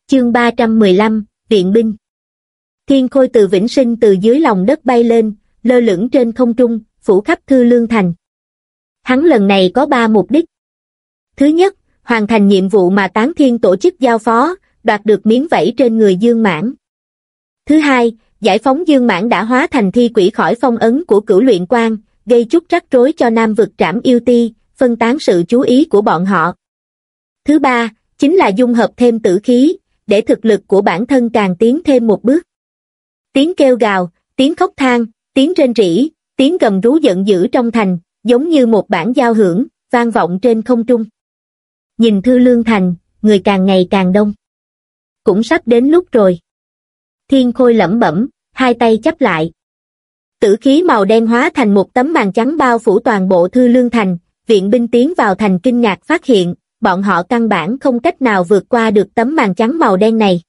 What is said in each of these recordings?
Chương 315, viện binh. Thiên Khôi từ Vĩnh Sinh từ dưới lòng đất bay lên, lơ lửng trên không trung, phủ khắp Thư Lương Thành. Hắn lần này có 3 mục đích. Thứ nhất, hoàn thành nhiệm vụ mà Tán Thiên tổ chức giao phó, đoạt được miếng vảy trên người Dương Mãn. Thứ hai, giải phóng Dương Mãn đã hóa thành thi quỷ khỏi phong ấn của Cửu Luyện Quan, gây chút rắc rối cho Nam vực Trảm Yêu Ti, phân tán sự chú ý của bọn họ. Thứ ba, chính là dung hợp thêm tử khí, để thực lực của bản thân càng tiến thêm một bước. Tiếng kêu gào, tiếng khóc than, tiếng rên rỉ, tiếng gầm rú giận dữ trong thành, giống như một bản giao hưởng, vang vọng trên không trung. Nhìn Thư Lương Thành, người càng ngày càng đông. Cũng sắp đến lúc rồi. Thiên Khôi lẩm bẩm, hai tay chắp lại. Tử khí màu đen hóa thành một tấm màn trắng bao phủ toàn bộ Thư Lương Thành, viện binh tiến vào thành kinh ngạc phát hiện, bọn họ căn bản không cách nào vượt qua được tấm màn trắng màu đen này.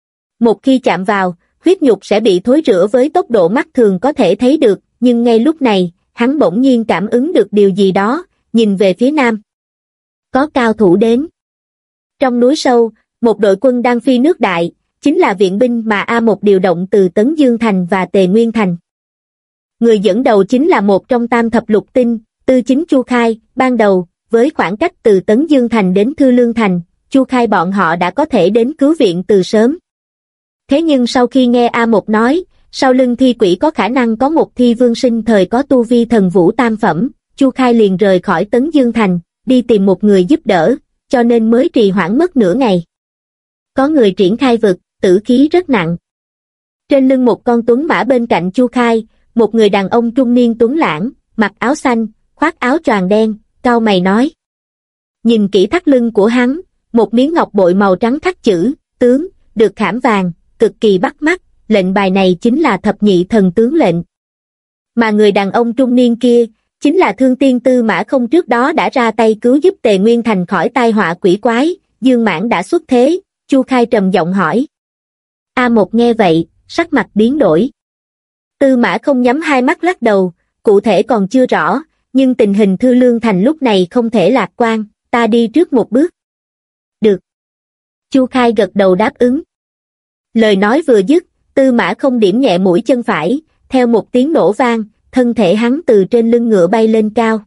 Một khi chạm vào, huyết nhục sẽ bị thối rữa với tốc độ mắt thường có thể thấy được, nhưng ngay lúc này, hắn bỗng nhiên cảm ứng được điều gì đó, nhìn về phía nam. Có cao thủ đến. Trong núi sâu, một đội quân đang phi nước đại, chính là viện binh mà A1 điều động từ Tấn Dương Thành và Tề Nguyên Thành. Người dẫn đầu chính là một trong tam thập lục tinh, Tư Chính Chu Khai. Ban đầu, với khoảng cách từ Tấn Dương Thành đến Thư Lương Thành, Chu Khai bọn họ đã có thể đến cứu viện từ sớm. Thế nhưng sau khi nghe A1 nói, sau lưng thi quỷ có khả năng có một thi vương sinh thời có tu vi thần vũ tam phẩm, Chu Khai liền rời khỏi Tấn Dương Thành, đi tìm một người giúp đỡ, cho nên mới trì hoãn mất nửa ngày. Có người triển khai vực, tử khí rất nặng. Trên lưng một con tuấn mã bên cạnh Chu Khai, một người đàn ông trung niên tuấn lãng, mặc áo xanh, khoác áo choàng đen, cau mày nói. Nhìn kỹ thắt lưng của hắn, một miếng ngọc bội màu trắng khắc chữ, tướng, được khảm vàng, cực kỳ bắt mắt, lệnh bài này chính là thập nhị thần tướng lệnh. Mà người đàn ông trung niên kia, chính là Thương Tiên Tư Mã Không trước đó đã ra tay cứu giúp Tề Nguyên Thành khỏi tai họa quỷ quái, Dương Mãn đã xuất thế, Chu Khai trầm giọng hỏi. A1 nghe vậy, sắc mặt biến đổi. Tư Mã Không nhắm hai mắt lắc đầu, cụ thể còn chưa rõ, nhưng tình hình Thư Lương Thành lúc này không thể lạc quan, ta đi trước một bước. Được. Chu Khai gật đầu đáp ứng. Lời nói vừa dứt, Tư Mã Không điểm nhẹ mũi chân phải, theo một tiếng nổ vang, thân thể hắn từ trên lưng ngựa bay lên cao.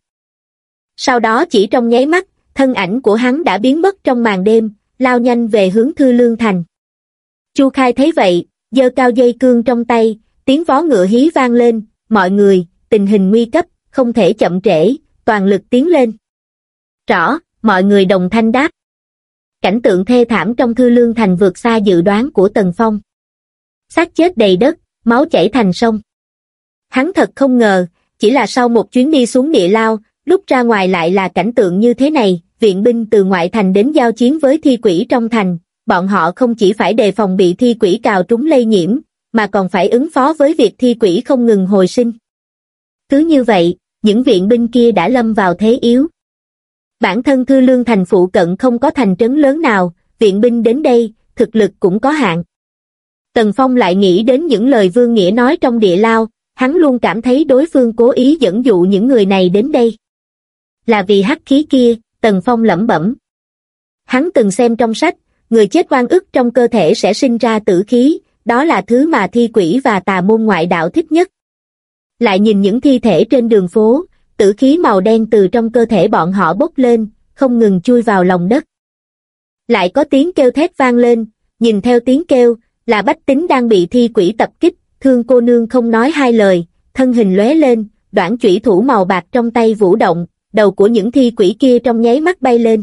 Sau đó chỉ trong nháy mắt, thân ảnh của hắn đã biến mất trong màn đêm, lao nhanh về hướng Thư Lương Thành. Chu Khai thấy vậy, giơ cao dây cương trong tay, tiếng vó ngựa hí vang lên, mọi người, tình hình nguy cấp, không thể chậm trễ, toàn lực tiến lên. Rõ, mọi người đồng thanh đáp. Cảnh tượng thê thảm trong Thư Lương Thành vượt xa dự đoán của Tần Phong. Xác chết đầy đất, máu chảy thành sông. Hắn thật không ngờ, chỉ là sau một chuyến đi xuống địa lao, lúc ra ngoài lại là cảnh tượng như thế này, viện binh từ ngoại thành đến giao chiến với thi quỷ trong thành, bọn họ không chỉ phải đề phòng bị thi quỷ cào trúng lây nhiễm, mà còn phải ứng phó với việc thi quỷ không ngừng hồi sinh. Cứ như vậy, những viện binh kia đã lâm vào thế yếu. Bản thân Thư Lương Thành phụ cận không có thành trấn lớn nào, viện binh đến đây, thực lực cũng có hạn. Tần Phong lại nghĩ đến những lời Vương Nghĩa nói trong địa lao, hắn luôn cảm thấy đối phương cố ý dẫn dụ những người này đến đây. Là vì hắc khí kia, Tần Phong lẩm bẩm. Hắn từng xem trong sách, người chết oan ức trong cơ thể sẽ sinh ra tử khí, đó là thứ mà thi quỷ và tà môn ngoại đạo thích nhất. Lại nhìn những thi thể trên đường phố, tử khí màu đen từ trong cơ thể bọn họ bốc lên, không ngừng chui vào lòng đất. Lại có tiếng kêu thét vang lên, nhìn theo tiếng kêu, là bách tính đang bị thi quỷ tập kích, Thương cô nương không nói hai lời, thân hình lóe lên, đoản chủy thủ màu bạc trong tay vũ động, đầu của những thi quỷ kia trong nháy mắt bay lên.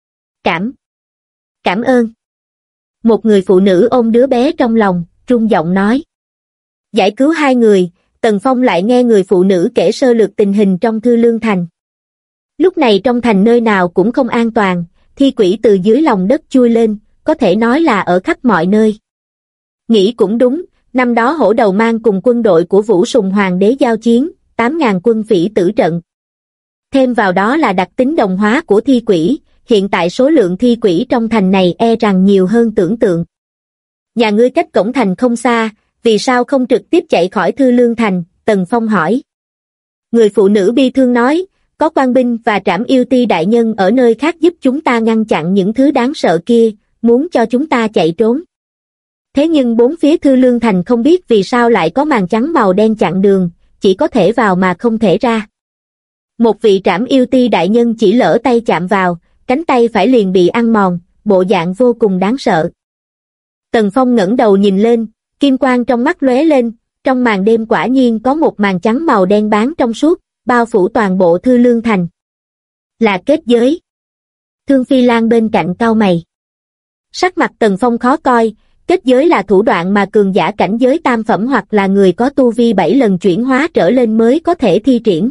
Cảm ơn. Một người phụ nữ ôm đứa bé trong lòng, run giọng nói. Giải cứu hai người, Tần Phong lại nghe người phụ nữ kể sơ lược tình hình trong Thư Lương Thành. Lúc này trong thành nơi nào cũng không an toàn, thi quỷ từ dưới lòng đất chui lên, có thể nói là ở khắp mọi nơi. Nghĩ cũng đúng, năm đó Hổ Đầu Mang cùng quân đội của Vũ Sùng Hoàng đế giao chiến, 8.000 quân phỉ tử trận. Thêm vào đó là đặc tính đồng hóa của thi quỷ, hiện tại số lượng thi quỷ trong thành này e rằng nhiều hơn tưởng tượng. Nhà ngươi cách cổng thành không xa, vì sao không trực tiếp chạy khỏi Thư Lương Thành? Tần Phong hỏi. Người phụ nữ bi thương nói, có quan binh và Trảm Yêu Ti đại nhân ở nơi khác giúp chúng ta ngăn chặn những thứ đáng sợ kia, muốn cho chúng ta chạy trốn. Thế nhưng bốn phía Thư Lương Thành không biết vì sao lại có màn trắng màu đen chặn đường, chỉ có thể vào mà không thể ra. Một vị Trảm Yêu Ti đại nhân chỉ lỡ tay chạm vào, cánh tay phải liền bị ăn mòn, bộ dạng vô cùng đáng sợ. Tần Phong ngẩng đầu nhìn lên, kim quang trong mắt lóe lên, trong màn đêm quả nhiên có một màn trắng màu đen bám trong suốt, bao phủ toàn bộ Thư Lương Thành. Là kết giới. Thương Phi Lan bên cạnh cau mày. Sắc mặt Tần Phong khó coi, kết giới là thủ đoạn mà cường giả cảnh giới tam phẩm hoặc là người có tu vi 7 lần chuyển hóa trở lên mới có thể thi triển.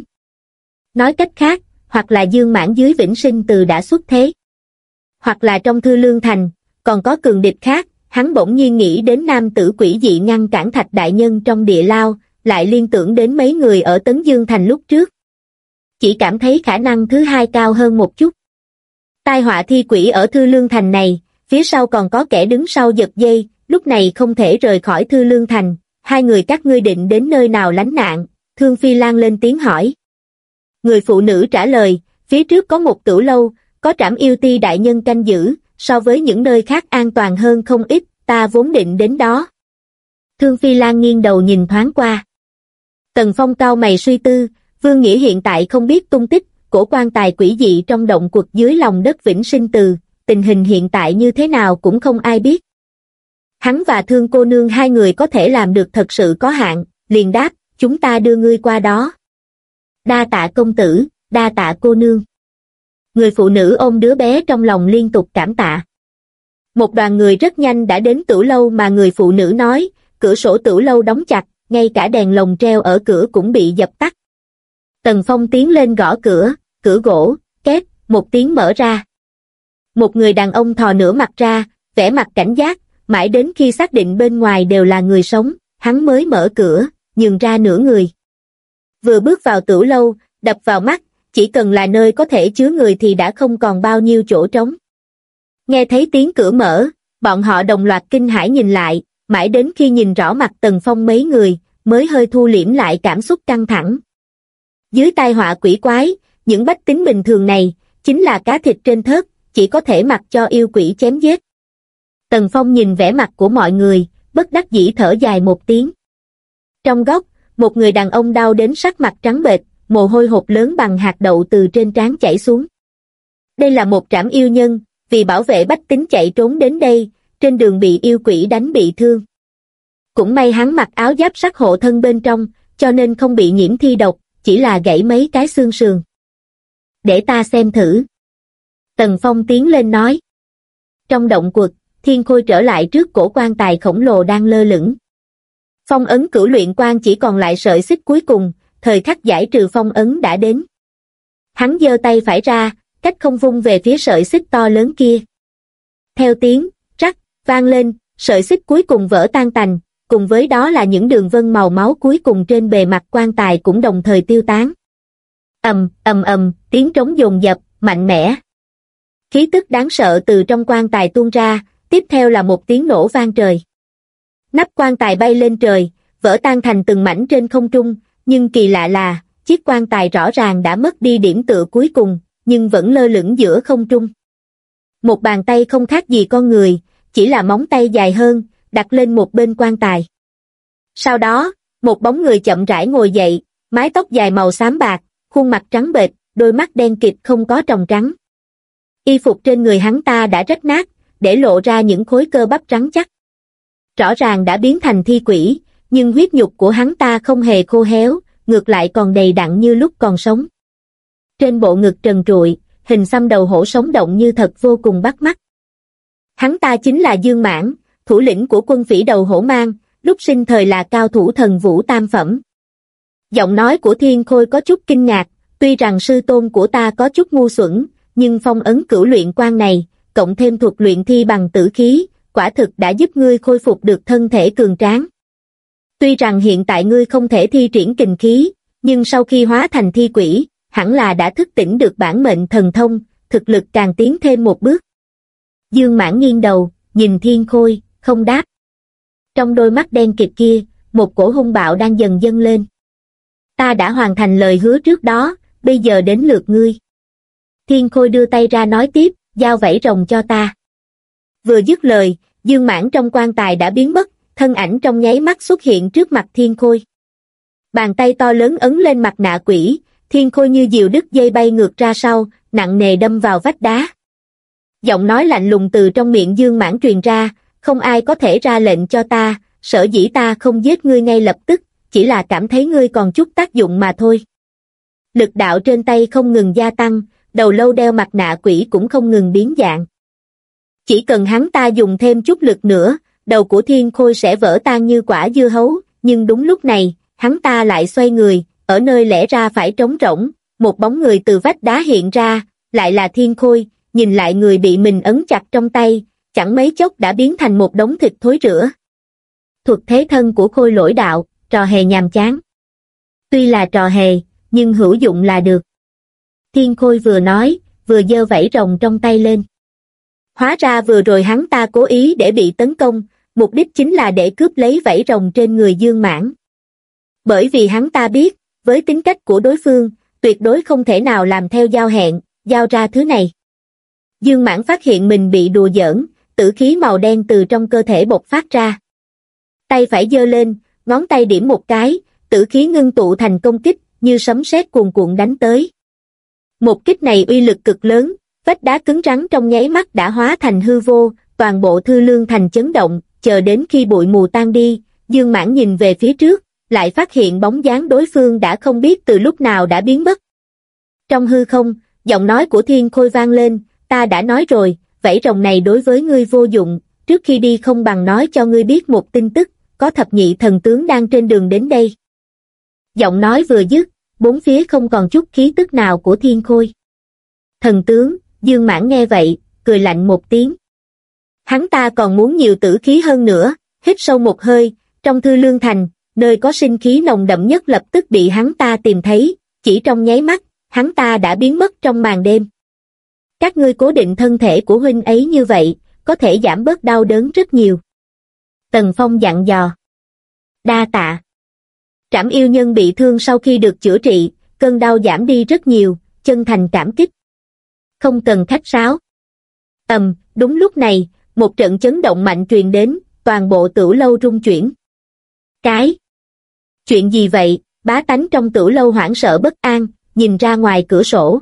Nói cách khác, hoặc là Dương Mãn dưới Vĩnh Sinh Từ đã xuất thế. Hoặc là trong Thư Lương Thành, còn có cường địch khác, hắn bỗng nhiên nghĩ đến nam tử quỷ dị ngăn cản Thạch đại nhân trong địa lao, lại liên tưởng đến mấy người ở Tấn Dương Thành lúc trước. Chỉ cảm thấy khả năng thứ hai cao hơn một chút. Tai họa thi quỷ ở Thư Lương Thành này, phía sau còn có kẻ đứng sau giật dây, lúc này không thể rời khỏi Thư Lương Thành, hai người các ngươi định đến nơi nào lánh nạn, Thương Phi Lan lên tiếng hỏi. Người phụ nữ trả lời, phía trước có một tửu lâu, có Trảm Yêu Ti đại nhân canh giữ, so với những nơi khác an toàn hơn không ít, ta vốn định đến đó. Thương Phi Lan nghiêng đầu nhìn thoáng qua. Tần Phong cau mày suy tư, Vương Nghĩa hiện tại không biết tung tích, cổ quan tài quỷ dị trong động quật dưới lòng đất Vĩnh Sinh Từ, tình hình hiện tại như thế nào cũng không ai biết. Hắn và Thương cô nương hai người có thể làm được thật sự có hạn, liền đáp, chúng ta đưa ngươi qua đó. Đa tạ công tử, đa tạ cô nương. Người phụ nữ ôm đứa bé trong lòng liên tục cảm tạ. Một đoàn người rất nhanh đã đến tửu lâu mà người phụ nữ nói, cửa sổ tửu lâu đóng chặt, ngay cả đèn lồng treo ở cửa cũng bị dập tắt. Tần Phong tiến lên gõ cửa, cửa gỗ, két, một tiếng mở ra. Một người đàn ông thò nửa mặt ra, vẻ mặt cảnh giác, mãi đến khi xác định bên ngoài đều là người sống, hắn mới mở cửa, nhường ra nửa người. Vừa bước vào tửu lâu, đập vào mắt, chỉ cần là nơi có thể chứa người thì đã không còn bao nhiêu chỗ trống. Nghe thấy tiếng cửa mở, bọn họ đồng loạt kinh hãi nhìn lại, mãi đến khi nhìn rõ mặt Tần Phong mấy người, mới hơi thu liễm lại cảm xúc căng thẳng. Dưới tai họa quỷ quái, những bách tính bình thường này, chính là cá thịt trên thớt, chỉ có thể mặc cho yêu quỷ chém giết. Tần Phong nhìn vẻ mặt của mọi người, bất đắc dĩ thở dài một tiếng. Trong góc, một người đàn ông đau đến sắc mặt trắng bệch, mồ hôi hột lớn bằng hạt đậu từ trên trán chảy xuống. Đây là một trảm yêu nhân, vì bảo vệ bách tính chạy trốn đến đây, trên đường bị yêu quỷ đánh bị thương. Cũng may hắn mặc áo giáp sắt hộ thân bên trong, cho nên không bị nhiễm thi độc, chỉ là gãy mấy cái xương sườn. Để ta xem thử. Tần Phong tiến lên nói. Trong động quật, Thiên Khôi trở lại trước cổ quan tài khổng lồ đang lơ lửng. Phong ấn cửu luyện quan chỉ còn lại sợi xích cuối cùng, thời khắc giải trừ phong ấn đã đến. Hắn giơ tay phải ra, cách không vung về phía sợi xích to lớn kia. Theo tiếng rắc vang lên, sợi xích cuối cùng vỡ tan tành, cùng với đó là những đường vân màu máu cuối cùng trên bề mặt quan tài cũng đồng thời tiêu tán. Ầm ầm ầm, tiếng trống dồn dập, mạnh mẽ. Khí tức đáng sợ từ trong quan tài tuôn ra, tiếp theo là một tiếng nổ vang trời. Nắp quan tài bay lên trời, vỡ tan thành từng mảnh trên không trung, nhưng kỳ lạ là, chiếc quan tài rõ ràng đã mất đi điểm tựa cuối cùng, nhưng vẫn lơ lửng giữa không trung. Một bàn tay không khác gì con người, chỉ là móng tay dài hơn, đặt lên một bên quan tài. Sau đó, một bóng người chậm rãi ngồi dậy, mái tóc dài màu xám bạc, khuôn mặt trắng bệch, đôi mắt đen kịt không có tròng trắng. Y phục trên người hắn ta đã rách nát, để lộ ra những khối cơ bắp rắn chắc. Rõ ràng đã biến thành thi quỷ, nhưng huyết nhục của hắn ta không hề khô héo, ngược lại còn đầy đặn như lúc còn sống. Trên bộ ngực trần trụi, hình xăm đầu hổ sống động như thật vô cùng bắt mắt. Hắn ta chính là Dương Mãn, thủ lĩnh của quân phỉ đầu hổ mang, lúc sinh thời là cao thủ thần vũ tam phẩm. Giọng nói của Thiên Khôi có chút kinh ngạc, tuy rằng sư tôn của ta có chút ngu xuẩn, nhưng phong ấn cửu luyện quan này, cộng thêm thuật luyện thi bằng tử khí, quả thực đã giúp ngươi khôi phục được thân thể cường tráng. Tuy rằng hiện tại ngươi không thể thi triển kình khí, nhưng sau khi hóa thành thi quỷ, hẳn là đã thức tỉnh được bản mệnh thần thông, thực lực càng tiến thêm một bước. Dương Mãn nghiêng đầu, nhìn Thiên Khôi, không đáp. Trong đôi mắt đen kịt kia, một cổ hung bạo đang dần dâng lên. Ta đã hoàn thành lời hứa trước đó, bây giờ đến lượt ngươi. Thiên Khôi đưa tay ra nói tiếp, giao vảy rồng cho ta. Vừa dứt lời, Dương Mãn trong quan tài đã biến mất, thân ảnh trong nháy mắt xuất hiện trước mặt Thiên Khôi. Bàn tay to lớn ấn lên mặt nạ quỷ, Thiên Khôi như diều đứt dây bay ngược ra sau, nặng nề đâm vào vách đá. Giọng nói lạnh lùng từ trong miệng Dương Mãn truyền ra, không ai có thể ra lệnh cho ta, sở dĩ ta không giết ngươi ngay lập tức, chỉ là cảm thấy ngươi còn chút tác dụng mà thôi. Lực đạo trên tay không ngừng gia tăng, đầu lâu đeo mặt nạ quỷ cũng không ngừng biến dạng. Chỉ cần hắn ta dùng thêm chút lực nữa, đầu của Thiên Khôi sẽ vỡ tan như quả dưa hấu, nhưng đúng lúc này, hắn ta lại xoay người, ở nơi lẽ ra phải trống rỗng, một bóng người từ vách đá hiện ra, lại là Thiên Khôi, nhìn lại người bị mình ấn chặt trong tay, chẳng mấy chốc đã biến thành một đống thịt thối rữa. Thuật thế thân của Khôi Lỗi đạo, trò hề nhàm chán. Tuy là trò hề, nhưng hữu dụng là được. Thiên Khôi vừa nói, vừa giơ vảy rồng trong tay lên. Hóa ra vừa rồi hắn ta cố ý để bị tấn công, mục đích chính là để cướp lấy vảy rồng trên người Dương Mãn. Bởi vì hắn ta biết, với tính cách của đối phương, tuyệt đối không thể nào làm theo giao hẹn, giao ra thứ này. Dương Mãn phát hiện mình bị đùa giỡn, tử khí màu đen từ trong cơ thể bộc phát ra. Tay phải giơ lên, ngón tay điểm một cái, tử khí ngưng tụ thành công kích, như sấm sét cuồn cuộn đánh tới. Một kích này uy lực cực lớn, vách đá cứng rắn trong nháy mắt đã hóa thành hư vô, toàn bộ Thư Lương Thành chấn động, chờ đến khi bụi mù tan đi, Dương Mãn nhìn về phía trước, lại phát hiện bóng dáng đối phương đã không biết từ lúc nào đã biến mất. Trong hư không, giọng nói của Thiên Khôi vang lên, ta đã nói rồi, vảy rồng này đối với ngươi vô dụng, trước khi đi không bằng nói cho ngươi biết một tin tức, có thập nhị thần tướng đang trên đường đến đây. Giọng nói vừa dứt, bốn phía không còn chút khí tức nào của Thiên Khôi. Thần tướng, Dương Mãn nghe vậy, cười lạnh một tiếng. Hắn ta còn muốn nhiều tử khí hơn nữa, hít sâu một hơi, trong Thư Lương Thành, nơi có sinh khí nồng đậm nhất lập tức bị hắn ta tìm thấy, chỉ trong nháy mắt, hắn ta đã biến mất trong màn đêm. Các ngươi cố định thân thể của huynh ấy như vậy, có thể giảm bớt đau đớn rất nhiều. Tần Phong dặn dò. Đa tạ. Trảm yêu nhân bị thương sau khi được chữa trị, cơn đau giảm đi rất nhiều, chân thành cảm kích. Không cần khách sáo. Đúng lúc này, một trận chấn động mạnh truyền đến, toàn bộ Tửu lâu rung chuyển. Chuyện gì vậy? Bá tánh trong Tửu lâu hoảng sợ bất an, nhìn ra ngoài cửa sổ.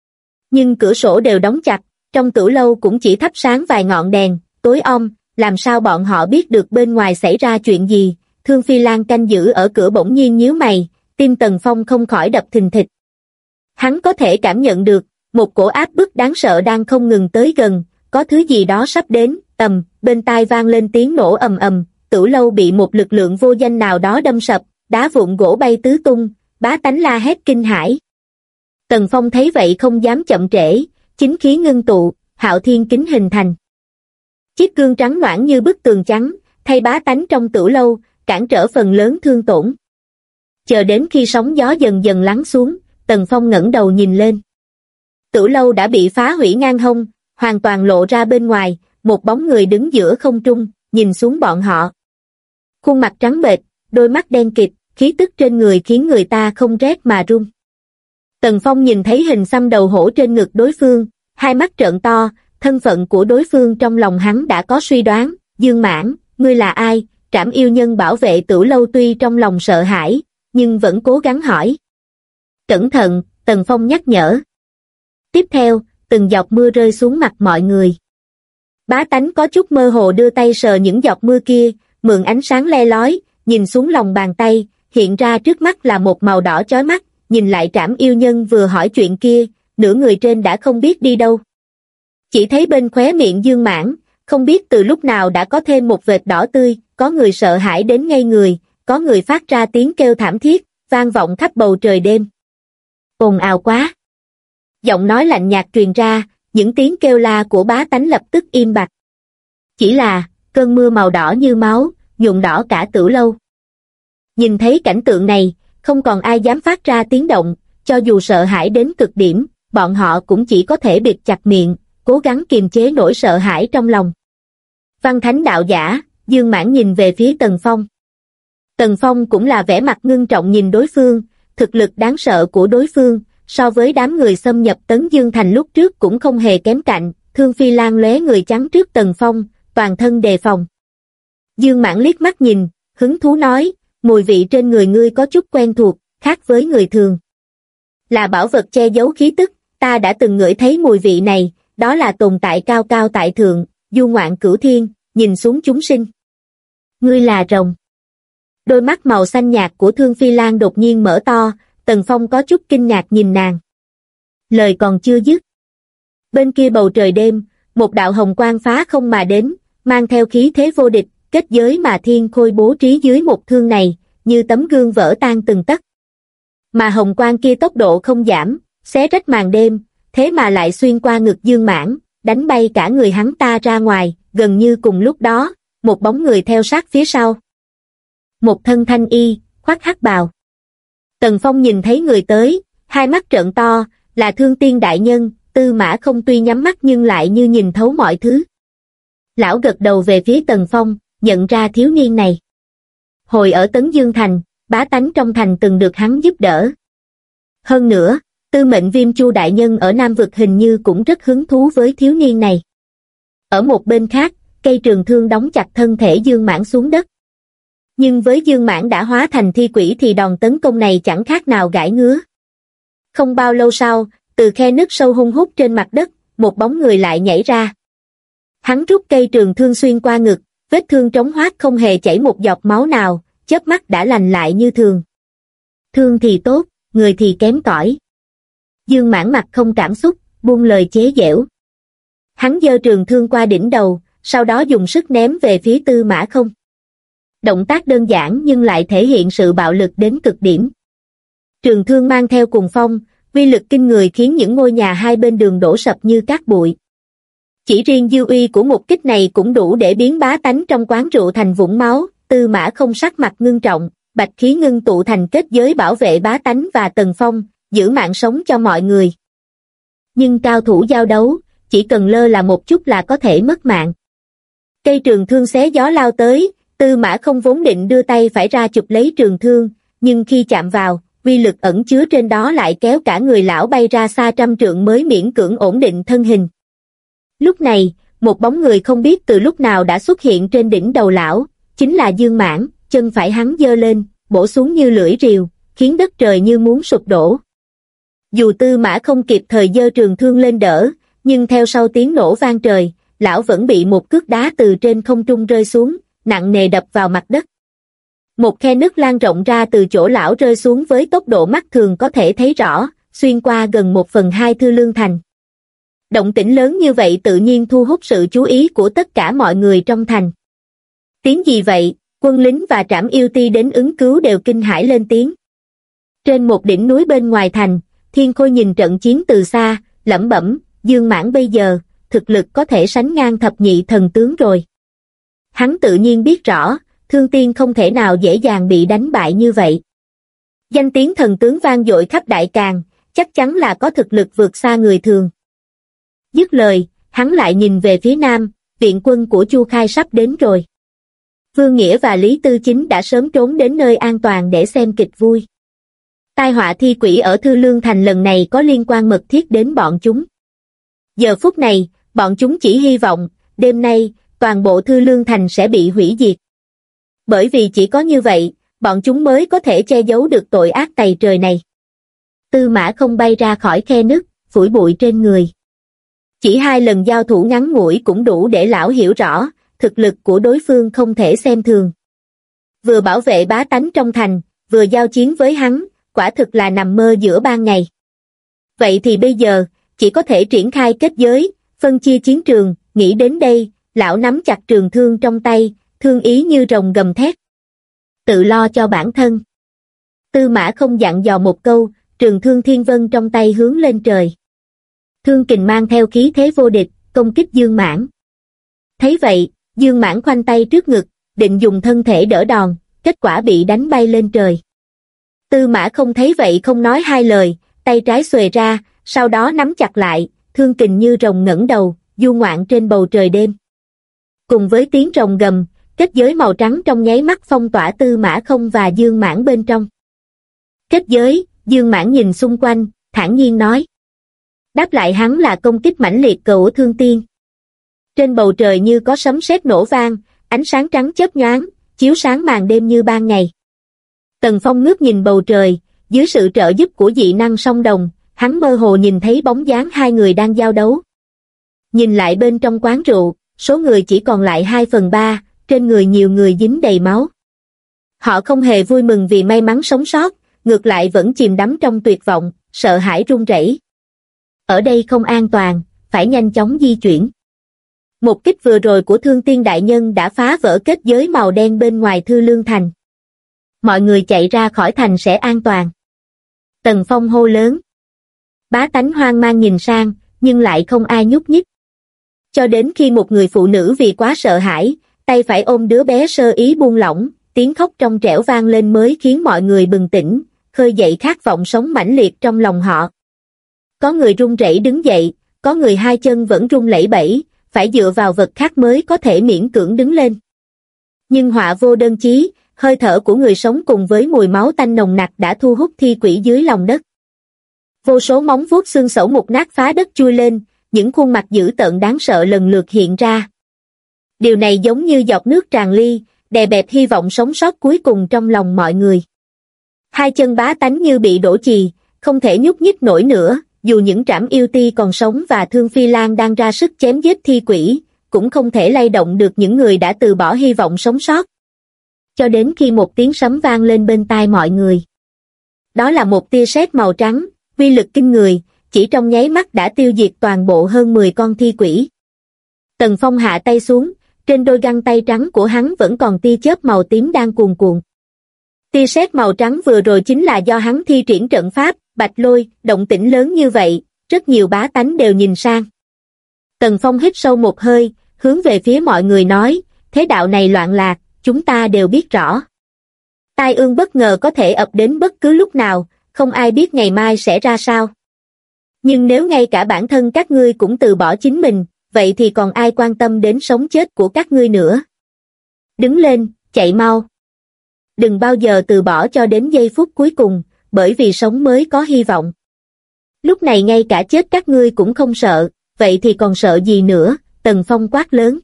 Nhưng cửa sổ đều đóng chặt, trong Tửu lâu cũng chỉ thắp sáng vài ngọn đèn, tối om, làm sao bọn họ biết được bên ngoài xảy ra chuyện gì? Thương Phi Lan canh giữ ở cửa bỗng nhiên nhíu mày, tim Tần Phong không khỏi đập thình thịch. Hắn có thể cảm nhận được, một cổ áp bức đáng sợ đang không ngừng tới gần, có thứ gì đó sắp đến, bên tai vang lên tiếng nổ ầm ầm, Tửu lâu bị một lực lượng vô danh nào đó đâm sập, đá vụn gỗ bay tứ tung, bá tánh la hét kinh hãi. Tần Phong thấy vậy không dám chậm trễ, chính khí ngưng tụ, Hạo Thiên kính hình thành. Chiếc gương trắng noãn như bức tường trắng, thay bá tánh trong Tửu lâu, cản trở phần lớn thương tổn. Chờ đến khi sóng gió dần dần lắng xuống, Tần Phong ngẩng đầu nhìn lên. Tửu lâu đã bị phá hủy ngang hông, hoàn toàn lộ ra bên ngoài, một bóng người đứng giữa không trung, nhìn xuống bọn họ. Khuôn mặt trắng bệch, đôi mắt đen kịt, khí tức trên người khiến người ta không rét mà run. Tần Phong nhìn thấy hình xăm đầu hổ trên ngực đối phương, hai mắt trợn to, thân phận của đối phương trong lòng hắn đã có suy đoán. Dương Mãn, ngươi là ai? Trảm yêu nhân bảo vệ Tửu lâu tuy trong lòng sợ hãi, nhưng vẫn cố gắng hỏi. Cẩn thận, Tần Phong nhắc nhở. Tiếp theo, từng giọt mưa rơi xuống mặt mọi người. Bá tánh có chút mơ hồ đưa tay sờ những giọt mưa kia, mượn ánh sáng le lói, nhìn xuống lòng bàn tay, hiện ra trước mắt là một màu đỏ chói mắt, nhìn lại Trảm yêu nhân vừa hỏi chuyện kia, nửa người trên đã không biết đi đâu. Chỉ thấy bên khóe miệng Dương Mãn, không biết từ lúc nào đã có thêm một vệt đỏ tươi, có người sợ hãi đến ngây người, có người phát ra tiếng kêu thảm thiết, vang vọng khắp bầu trời đêm. Ồn ào quá! Giọng nói lạnh nhạt truyền ra, những tiếng kêu la của bá tánh lập tức im bặt. Chỉ là, cơn mưa màu đỏ như máu, nhuộm đỏ cả Tửu lâu. Nhìn thấy cảnh tượng này, không còn ai dám phát ra tiếng động, cho dù sợ hãi đến cực điểm, bọn họ cũng chỉ có thể bịt chặt miệng, cố gắng kiềm chế nỗi sợ hãi trong lòng. Văn thánh đạo giả, Dương Mãn nhìn về phía Tần Phong. Tần Phong cũng là vẻ mặt ngưng trọng nhìn đối phương, thực lực đáng sợ của đối phương, so với đám người xâm nhập Tấn Dương Thành lúc trước cũng không hề kém cạnh. Thương Phi Lan lóe người chắn trước Tần Phong, toàn thân đề phòng. Dương Mãng liếc mắt nhìn, hứng thú nói, mùi vị trên người ngươi có chút quen thuộc, khác với người thường. Là bảo vật che giấu khí tức, ta đã từng ngửi thấy mùi vị này, đó là tồn tại cao cao tại thượng, du ngoạn cửu thiên, nhìn xuống chúng sinh. Ngươi là rồng. Đôi mắt màu xanh nhạt của Thương Phi Lan đột nhiên mở to, Tần Phong có chút kinh ngạc nhìn nàng. Lời còn chưa dứt. Bên kia bầu trời đêm, một đạo hồng quang phá không mà đến, mang theo khí thế vô địch, kết giới mà Thiên Khôi bố trí dưới một thương này, như tấm gương vỡ tan từng tấc. Mà hồng quang kia tốc độ không giảm, xé rách màn đêm, thế mà lại xuyên qua ngực Dương Mãng, đánh bay cả người hắn ta ra ngoài, gần như cùng lúc đó, một bóng người theo sát phía sau. Một thân thanh y, khoác hắc bào. Tần Phong nhìn thấy người tới, hai mắt trợn to, là Thương Tiên đại nhân. Tư Mã Không tuy nhắm mắt nhưng lại như nhìn thấu mọi thứ. Lão gật đầu về phía Tần Phong, nhận ra thiếu niên này. Hồi ở Tấn Dương Thành, bá tánh trong thành từng được hắn giúp đỡ. Hơn nữa, Tư Mệnh Viêm Chu đại nhân ở Nam Vực hình như cũng rất hứng thú với thiếu niên này. Ở một bên khác, cây trường thương đóng chặt thân thể Dương Mãng xuống đất. Nhưng với Dương Mãng đã hóa thành thi quỷ thì đòn tấn công này chẳng khác nào gãi ngứa. Không bao lâu sau, từ khe nứt sâu hun hút trên mặt đất, một bóng người lại nhảy ra. Hắn rút cây trường thương xuyên qua ngực, vết thương trống hoác không hề chảy một giọt máu nào, chớp mắt đã lành lại như thường. Thương thì tốt, người thì kém cỏi. Dương Mãng mặt không cảm xúc, buông lời chế giễu. Hắn giơ trường thương qua đỉnh đầu, sau đó dùng sức ném về phía Tư Mã Không. Động tác đơn giản nhưng lại thể hiện sự bạo lực đến cực điểm. Trường thương mang theo cuồng phong, uy lực kinh người khiến những ngôi nhà hai bên đường đổ sập như cát bụi. Chỉ riêng dư uy của một kích này cũng đủ để biến bá tánh trong quán rượu thành vũng máu. Tư Mã Không sắc mặt ngưng trọng, bạch khí ngưng tụ thành kết giới bảo vệ bá tánh và Tần Phong, giữ mạng sống cho mọi người. Nhưng cao thủ giao đấu, chỉ cần lơ là một chút là có thể mất mạng. Cây trường thương xé gió lao tới, Tư Mã Không vốn định đưa tay phải ra chụp lấy trường thương, nhưng khi chạm vào, uy lực ẩn chứa trên đó lại kéo cả người lão bay ra xa trăm trượng mới miễn cưỡng ổn định thân hình. Lúc này, một bóng người không biết từ lúc nào đã xuất hiện trên đỉnh đầu lão, chính là Dương Mãng, chân phải hắn giơ lên, bổ xuống như lưỡi rìu, khiến đất trời như muốn sụp đổ. Dù Tư Mã Không kịp thời giơ trường thương lên đỡ, nhưng theo sau tiếng nổ vang trời, lão vẫn bị một cước đá từ trên không trung rơi xuống, nặng nề đập vào mặt đất. Một khe nứt lan rộng ra từ chỗ lão rơi xuống với tốc độ mắt thường có thể thấy rõ, xuyên qua gần 1/2 Thư Lương Thành. Động tĩnh lớn như vậy tự nhiên thu hút sự chú ý của tất cả mọi người trong thành. Tiếng gì vậy? Quân lính và trảm yêu ti đến ứng cứu đều kinh hãi lên tiếng. Trên một đỉnh núi bên ngoài thành, Thiên Khôi nhìn trận chiến từ xa, lẩm bẩm, Dương Mãng bây giờ, thực lực có thể sánh ngang thập nhị thần tướng rồi. Hắn tự nhiên biết rõ, Thương Tiên không thể nào dễ dàng bị đánh bại như vậy. Danh tiếng thần tướng vang dội khắp Đại Càn, chắc chắn là có thực lực vượt xa người thường. Dứt lời, hắn lại nhìn về phía nam, viện quân của Chu Khai sắp đến rồi. Vương Nghĩa và Lý Tư Chính đã sớm trốn đến nơi an toàn để xem kịch vui. Tai họa thi quỷ ở Thư Lương Thành lần này có liên quan mật thiết đến bọn chúng. Giờ phút này, bọn chúng chỉ hy vọng, đêm nay, toàn bộ Thư Lương Thành sẽ bị hủy diệt. Bởi vì chỉ có như vậy, bọn chúng mới có thể che giấu được tội ác tày trời này. Tư Mã Không bay ra khỏi khe nứt, phủi bụi trên người. Chỉ 2 lần giao thủ ngắn ngủi cũng đủ để lão hiểu rõ, thực lực của đối phương không thể xem thường. Vừa bảo vệ bá tánh trong thành, vừa giao chiến với hắn, quả thực là nằm mơ giữa ban ngày. Vậy thì bây giờ, chỉ có thể triển khai kết giới, phân chia chiến trường, nghĩ đến đây, lão nắm chặt trường thương trong tay, thương ý như rồng gầm thét. Tự lo cho bản thân. Tư Mã Không dặn dò một câu, trường thương thiên vân trong tay hướng lên trời. Thương kình mang theo khí thế vô địch, công kích Dương Mãng. Thấy vậy, Dương Mãng khoanh tay trước ngực, định dùng thân thể đỡ đòn, kết quả bị đánh bay lên trời. Tư Mã Không thấy vậy không nói hai lời, tay trái xuề ra, sau đó nắm chặt lại, thương kình như rồng ngẩng đầu, du ngoạn trên bầu trời đêm. Cùng với tiếng rồng gầm, kết giới màu trắng trong nháy mắt phong tỏa Tư Mã Không và Dương Mãng bên trong. Kết giới, Dương Mãng nhìn xung quanh, thản nhiên nói. Đáp lại hắn là công kích mãnh liệt của Thương Tiên. Trên bầu trời như có sấm sét nổ vang, ánh sáng trắng chớp nhoáng, chiếu sáng màn đêm như ban ngày. Tần Phong ngước nhìn bầu trời, dưới sự trợ giúp của dị năng song đồng, hắn mơ hồ nhìn thấy bóng dáng hai người đang giao đấu. Nhìn lại bên trong quán rượu, số người chỉ còn lại 2/3, trên người nhiều người dính đầy máu. Họ không hề vui mừng vì may mắn sống sót, ngược lại vẫn chìm đắm trong tuyệt vọng, sợ hãi run rẩy. Ở đây không an toàn, phải nhanh chóng di chuyển. Một kích vừa rồi của Thương Tiên đại nhân đã phá vỡ kết giới màu đen bên ngoài Thư Lương thành. Mọi người chạy ra khỏi thành sẽ an toàn. Tần Phong hô lớn. Bá tánh hoang mang nhìn sang, nhưng lại không ai nhúc nhích. Cho đến khi một người phụ nữ vì quá sợ hãi, tay phải ôm đứa bé sơ ý buông lỏng, tiếng khóc trong trẻo vang lên mới khiến mọi người bừng tỉnh, khơi dậy khát vọng sống mãnh liệt trong lòng họ. Có người run rẩy đứng dậy, có người hai chân vẫn run lẩy bẩy, phải dựa vào vật khác mới có thể miễn cưỡng đứng lên. Nhưng họa vô đơn chí, hơi thở của người sống cùng với mùi máu tanh nồng nặc đã thu hút thi quỷ dưới lòng đất. Vô số móng vuốt xương sẩu mục nát phá đất chui lên, những khuôn mặt dữ tợn đáng sợ lần lượt hiện ra. Điều này giống như giọt nước tràn ly, đè bẹp hy vọng sống sót cuối cùng trong lòng mọi người. Hai chân bá tánh như bị đổ chì, không thể nhúc nhích nổi nữa, dù những trảm yêu ti còn sống và Thương Phi Lan đang ra sức chém giết thi quỷ, cũng không thể lay động được những người đã từ bỏ hy vọng sống sót. Cho đến khi một tiếng sấm vang lên bên tai mọi người. Đó là một tia sét màu trắng, uy lực kinh người, chỉ trong nháy mắt đã tiêu diệt toàn bộ hơn 10 con thi quỷ. Tần Phong hạ tay xuống, trên đôi găng tay trắng của hắn vẫn còn tia chớp màu tím đang cuồn cuộn. Tia sét màu trắng vừa rồi chính là do hắn thi triển trận pháp, Bạch Lôi, động tĩnh lớn như vậy, rất nhiều bá tánh đều nhìn sang. Tần Phong hít sâu một hơi, hướng về phía mọi người nói, thế đạo này loạn lạc, chúng ta đều biết rõ. Tai ương bất ngờ có thể ập đến bất cứ lúc nào, không ai biết ngày mai sẽ ra sao. Nhưng nếu ngay cả bản thân các ngươi cũng từ bỏ chính mình, vậy thì còn ai quan tâm đến sống chết của các ngươi nữa. Đứng lên, chạy mau. Đừng bao giờ từ bỏ cho đến giây phút cuối cùng, bởi vì sống mới có hy vọng. Lúc này ngay cả chết các ngươi cũng không sợ, vậy thì còn sợ gì nữa, Tần Phong quát lớn.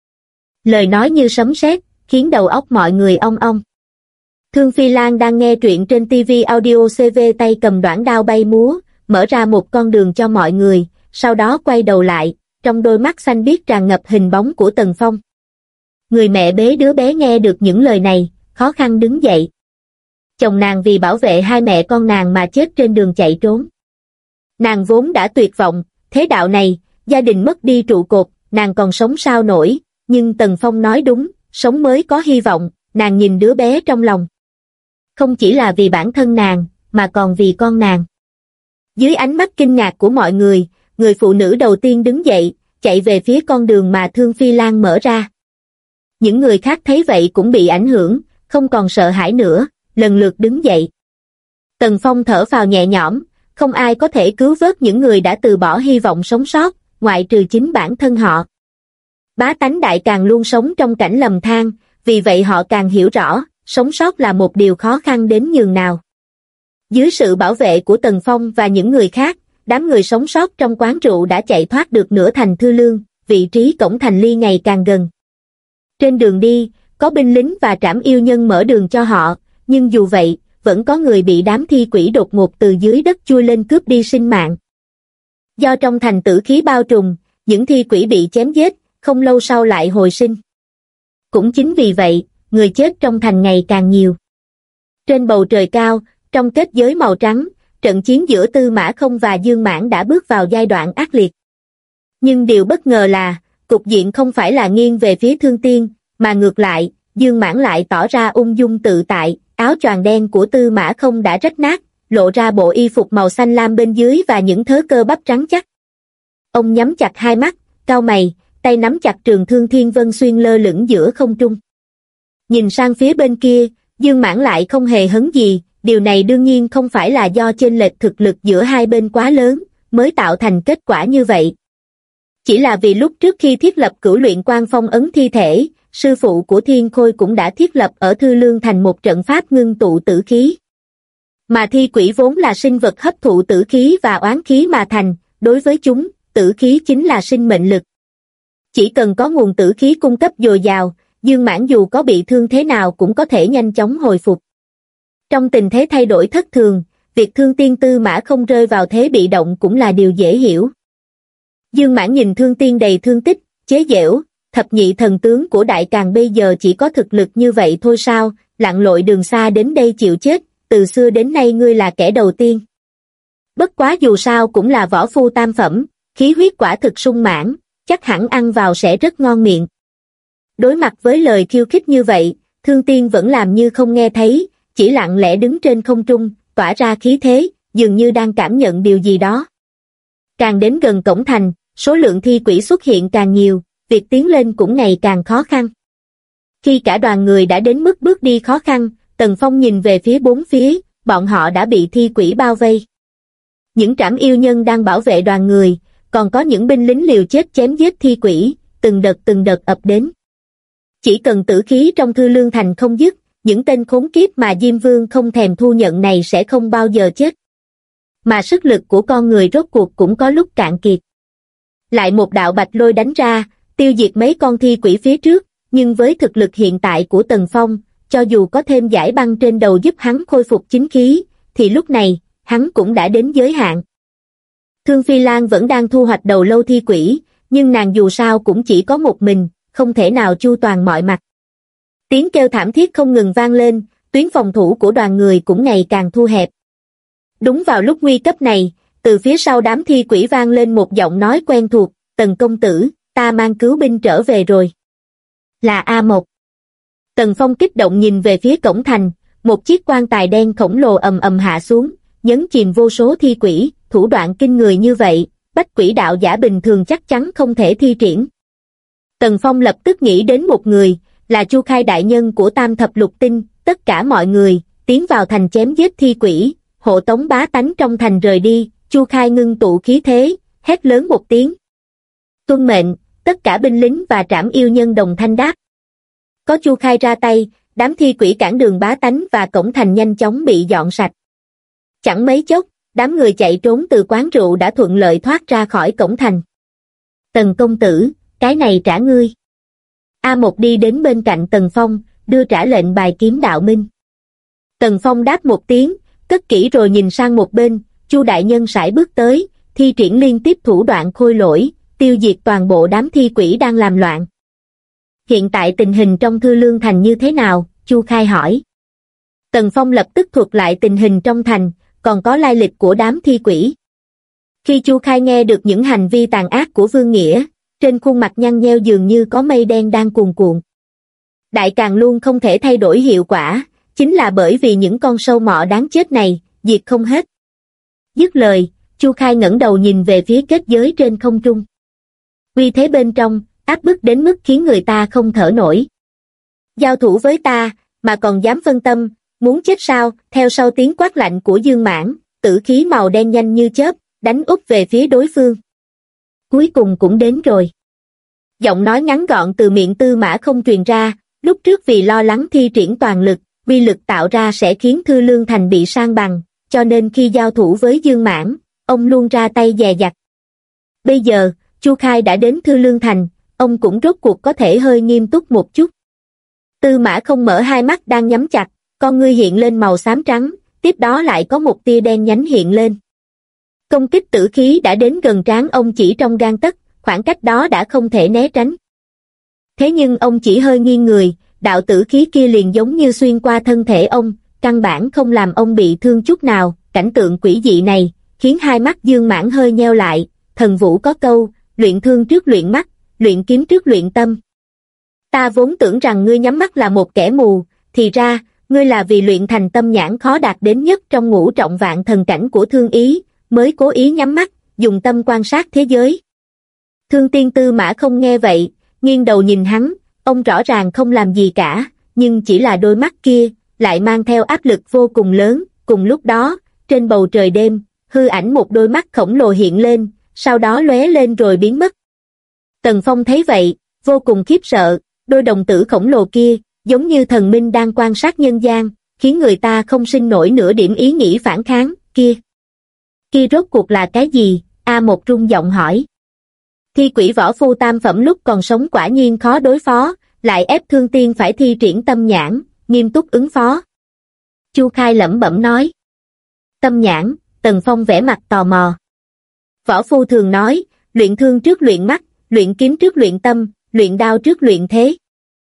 Lời nói như sấm sét, khiến đầu óc mọi người ong ong. Thương Phi Lan đang nghe truyện trên TV Audio CV, tay cầm đoản đao bay múa, mở ra một con đường cho mọi người, sau đó quay đầu lại, trong đôi mắt xanh biếc tràn ngập hình bóng của Tần Phong. Người mẹ bế đứa bé nghe được những lời này, khó khăn đứng dậy. Chồng nàng vì bảo vệ hai mẹ con nàng mà chết trên đường chạy trốn. Nàng vốn đã tuyệt vọng, thế đạo này, gia đình mất đi trụ cột, nàng còn sống sao nổi, nhưng Tần Phong nói đúng, sống mới có hy vọng, nàng nhìn đứa bé trong lòng. Không chỉ là vì bản thân nàng, mà còn vì con nàng. Dưới ánh mắt kinh ngạc của mọi người, người phụ nữ đầu tiên đứng dậy, chạy về phía con đường mà Thương Phi Lan mở ra. Những người khác thấy vậy cũng bị ảnh hưởng, không còn sợ hãi nữa, lần lượt đứng dậy. Tần Phong thở phào nhẹ nhõm, không ai có thể cứu vớt những người đã từ bỏ hy vọng sống sót, ngoại trừ chính bản thân họ. Bá tánh đại càng luôn sống trong cảnh lầm than, vì vậy họ càng hiểu rõ, sống sót là một điều khó khăn đến nhường nào. Dưới sự bảo vệ của Tần Phong và những người khác, đám người sống sót trong quán rượu đã chạy thoát được nửa thành Thư Lương, vị trí cổng thành ly ngày càng gần. Trên đường đi, có binh lính và trảm yêu nhân mở đường cho họ, nhưng dù vậy, vẫn có người bị đám thi quỷ đột ngột từ dưới đất chui lên cướp đi sinh mạng. Do trong thành tử khí bao trùm, những thi quỷ bị chém giết, không lâu sau lại hồi sinh. Cũng chính vì vậy, người chết trong thành ngày càng nhiều. Trên bầu trời cao, trong kết giới màu trắng, trận chiến giữa Tư Mã Không và Dương Mãn đã bước vào giai đoạn ác liệt. Nhưng điều bất ngờ là, cục diện không phải là nghiêng về phía Thương Tiên, mà ngược lại, Dương Mãn lại tỏ ra ung dung tự tại, áo choàng đen của Tư Mã Không đã rách nát, lộ ra bộ y phục màu xanh lam bên dưới và những thớ cơ bắp trắng chắc. Ông nhắm chặt hai mắt, cau mày, tay nắm chặt trường thương Thiên Vân Xuyên lơ lửng giữa không trung. Nhìn sang phía bên kia, Dương Mãn lại không hề hấn gì, điều này đương nhiên không phải là do chênh lệch thực lực giữa hai bên quá lớn, mới tạo thành kết quả như vậy. Chỉ là vì lúc trước khi thiết lập Cửu Luyện Quan phong ấn thi thể, sư phụ của Thiên Khôi cũng đã thiết lập ở Thư Lương thành một trận pháp ngưng tụ tử khí. Mà thi quỷ vốn là sinh vật hấp thụ tử khí và oán khí mà thành, đối với chúng, tử khí chính là sinh mệnh lực. Chỉ cần có nguồn tử khí cung cấp dồi dào, Dương Mãn dù có bị thương thế nào cũng có thể nhanh chóng hồi phục. Trong tình thế thay đổi thất thường, việc Thương Tiên Tư Mã không rơi vào thế bị động cũng là điều dễ hiểu. Dương Mãn nhìn Thương Tiên đầy thương tích, chế giễu, thập nhị thần tướng của Đại Càn bây giờ chỉ có thực lực như vậy thôi sao, lặn lội đường xa đến đây chịu chết, từ xưa đến nay ngươi là kẻ đầu tiên. Bất quá dù sao cũng là võ phu tam phẩm, khí huyết quả thực sung mãn, chắc hẳn ăn vào sẽ rất ngon miệng. Đối mặt với lời khiêu khích như vậy, Thương Tiên vẫn làm như không nghe thấy, chỉ lặng lẽ đứng trên không trung, tỏa ra khí thế, dường như đang cảm nhận điều gì đó. Càng đến gần cổng thành, số lượng thi quỷ xuất hiện càng nhiều, việc tiến lên cũng ngày càng khó khăn. Khi cả đoàn người đã đến mức bước đi khó khăn, Tần Phong nhìn về phía bốn phía, bọn họ đã bị thi quỷ bao vây. Những trảm yêu nhân đang bảo vệ đoàn người, còn có những binh lính liều chết chém giết thi quỷ, từng đợt ập đến. Chỉ cần tử khí trong Thư Lương Thành không dứt, những tên khốn kiếp mà Diêm Vương không thèm thu nhận này sẽ không bao giờ chết. Mà sức lực của con người rốt cuộc cũng có lúc cạn kiệt. Lại một đạo bạch lôi đánh ra, tiêu diệt mấy con thi quỷ phía trước, nhưng với thực lực hiện tại của Tần Phong, cho dù có thêm giải băng trên đầu giúp hắn khôi phục chính khí, thì lúc này, hắn cũng đã đến giới hạn. Thương Phi Lan vẫn đang thu hoạch đầu lâu thi quỷ, nhưng nàng dù sao cũng chỉ có một mình, không thể nào chu toàn mọi mặt. Tiếng kêu thảm thiết không ngừng vang lên, tuyến phòng thủ của đoàn người cũng ngày càng thu hẹp. Đúng vào lúc nguy cấp này, từ phía sau đám thi quỷ vang lên một giọng nói quen thuộc, Tần công tử, ta mang cứu binh trở về rồi. Là A Mộc. Tần Phong kích động nhìn về phía cổng thành, một chiếc quan tài đen khổng lồ ầm ầm hạ xuống, nhấn chìm vô số thi quỷ, thủ đoạn kinh người như vậy, bách quỷ đạo giả bình thường chắc chắn không thể thi triển. Tần Phong lập tức nghĩ đến một người, là Chu Khai đại nhân của Tam Thập Lục Tinh, tất cả mọi người, tiến vào thành chém giết thi quỷ, hộ tống bá tánh trong thành rời đi. Chu Khai ngưng tụ khí thế, hét lớn một tiếng. Tuân mệnh, tất cả binh lính và trảm yêu nhân đồng thanh đáp. Có Chu Khai ra tay, đám thi quỷ cản đường bá tánh và cổng thành nhanh chóng bị dọn sạch. Chẳng mấy chốc, đám người chạy trốn từ quán rượu đã thuận lợi thoát ra khỏi cổng thành. Tần công tử, cái này trả ngươi. A Mộc đi đến bên cạnh Tần Phong, đưa trả lệnh bài kiếm đạo minh. Tần Phong đáp một tiếng, cất kỹ rồi nhìn sang một bên. Chu đại nhân sải bước tới, thi triển liên tiếp thủ đoạn khôi lỗi, tiêu diệt toàn bộ đám thi quỷ đang làm loạn. Hiện tại tình hình trong Thư Lương Thành như thế nào? Chu Khai hỏi. Tần Phong lập tức thuật lại tình hình trong thành, còn có lai lịch của đám thi quỷ. Khi Chu Khai nghe được những hành vi tàn ác của Vương Nghĩa, trên khuôn mặt nhăn nheo dường như có mây đen đang cuồn cuộn. Đại Càn luôn không thể thay đổi hiệu quả, chính là bởi vì những con sâu mọ đáng chết này, diệt không hết. Dứt lời, Chu Khai ngẩng đầu nhìn về phía kết giới trên không trung. Uy thế bên trong, áp bức đến mức khiến người ta không thở nổi. Giao thủ với ta, mà còn dám phân tâm, muốn chết sao? Theo sau tiếng quát lạnh của Dương Mãn, tử khí màu đen nhanh như chớp, đánh úp về phía đối phương. Cuối cùng cũng đến rồi. Giọng nói ngắn gọn từ miệng Tư Mã không truyền ra, lúc trước vì lo lắng thi triển toàn lực, uy lực tạo ra sẽ khiến Thư Lương Thành bị san bằng, cho nên khi giao thủ với Dương Mãn, ông luôn ra tay dè dặt. Bây giờ, Chu Khai đã đến Thư Lương Thành, ông cũng rốt cuộc có thể hơi nghiêm túc một chút. Tư Mã không mở hai mắt đang nhắm chặt, con ngươi hiện lên màu xám trắng, tiếp đó lại có một tia đen nhánh hiện lên. Công kích tử khí đã đến gần trán ông chỉ trong gang tấc, khoảng cách đó đã không thể né tránh. Thế nhưng ông chỉ hơi nghiêng người, đạo tử khí kia liền giống như xuyên qua thân thể ông, căn bản không làm ông bị thương chút nào. Cảnh tượng quỷ dị này khiến hai mắt Dương Mãn hơi nheo lại. Thần vũ có câu, luyện thương trước luyện mắt, luyện kiếm trước luyện tâm. Ta vốn tưởng rằng ngươi nhắm mắt là một kẻ mù, thì ra, ngươi là vì luyện thành tâm nhãn khó đạt đến nhất trong ngũ trọng vạn thần cảnh của Thương Ý, mới cố ý nhắm mắt, dùng tâm quan sát thế giới. Thương Tiên Tư Mã không nghe vậy, nghiêng đầu nhìn hắn, ông rõ ràng không làm gì cả, nhưng chỉ là đôi mắt kia, lại mang theo áp lực vô cùng lớn. Cùng lúc đó, trên bầu trời đêm, hư ảnh một đôi mắt khổng lồ hiện lên, sau đó lóe lên rồi biến mất. Tần Phong thấy vậy, vô cùng khiếp sợ, đôi đồng tử khổng lồ kia, giống như thần minh đang quan sát nhân gian, khiến người ta không sinh nổi nửa điểm ý nghĩ phản kháng. Kia rốt cuộc là cái gì? A Một rung giọng hỏi. Thi quỷ võ phu tam phẩm lúc còn sống quả nhiên khó đối phó, lại ép Thương Tiên phải thi triển tâm nhãn, nghiêm túc ứng phó. Chu Khai lẩm bẩm nói. Tâm nhãn, Tần Phong vẻ mặt tò mò. Võ phu thường nói, luyện thương trước luyện mắt, luyện kiếm trước luyện tâm, luyện đao trước luyện thế.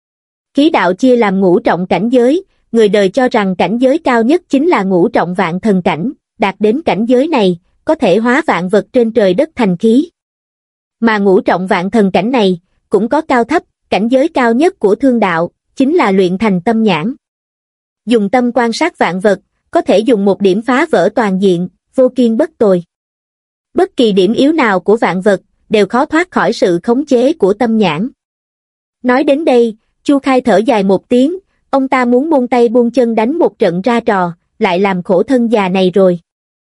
Khí đạo chia làm ngũ trọng cảnh giới, người đời cho rằng cảnh giới cao nhất chính là ngũ trọng vạn thần cảnh, đạt đến cảnh giới này, có thể hóa vạn vật trên trời đất thành khí. Mà ngũ trọng vạn thần cảnh này, cũng có cao thấp, cảnh giới cao nhất của thương đạo, chính là luyện thành tâm nhãn. Dùng tâm quan sát vạn vật, có thể dùng một điểm phá vỡ toàn diện, vô kiên bất tồi. Bất kỳ điểm yếu nào của vạn vật, đều khó thoát khỏi sự khống chế của tâm nhãn. Nói đến đây, Chu Khai thở dài một tiếng, ông ta muốn buông tay buông chân đánh một trận ra trò, lại làm khổ thân già này rồi.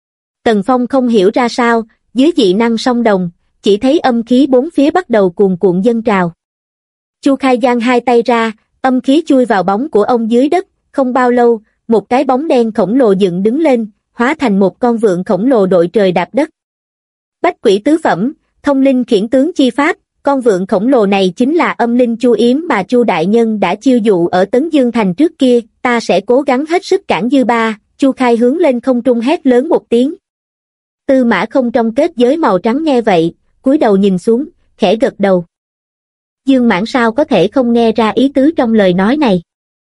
Tần Phong không hiểu ra sao, dưới dị năng song đồng, chỉ thấy âm khí bốn phía bắt đầu cuồn cuộn dâng trào. Chu Khai giang hai tay ra, âm khí chui vào bóng của ông dưới đất, không bao lâu, một cái bóng đen khổng lồ dựng đứng lên, hóa thành một con vượn khổng lồ đội trời đạp đất. Bách quỷ tứ phẩm, thông linh khiển tướng chi pháp, con vượn khổng lồ này chính là âm linh Chu Yếm mà Chu đại nhân đã chiêu dụ ở Tấn Dương Thành trước kia, ta sẽ cố gắng hết sức cản dư ba. Chu Khai hướng lên không trung hét lớn một tiếng. Tư Mã Không trong kết giới màu trắng nghe vậy, cúi đầu nhìn xuống, khẽ gật đầu. Dương Mãn sao có thể không nghe ra ý tứ trong lời nói này.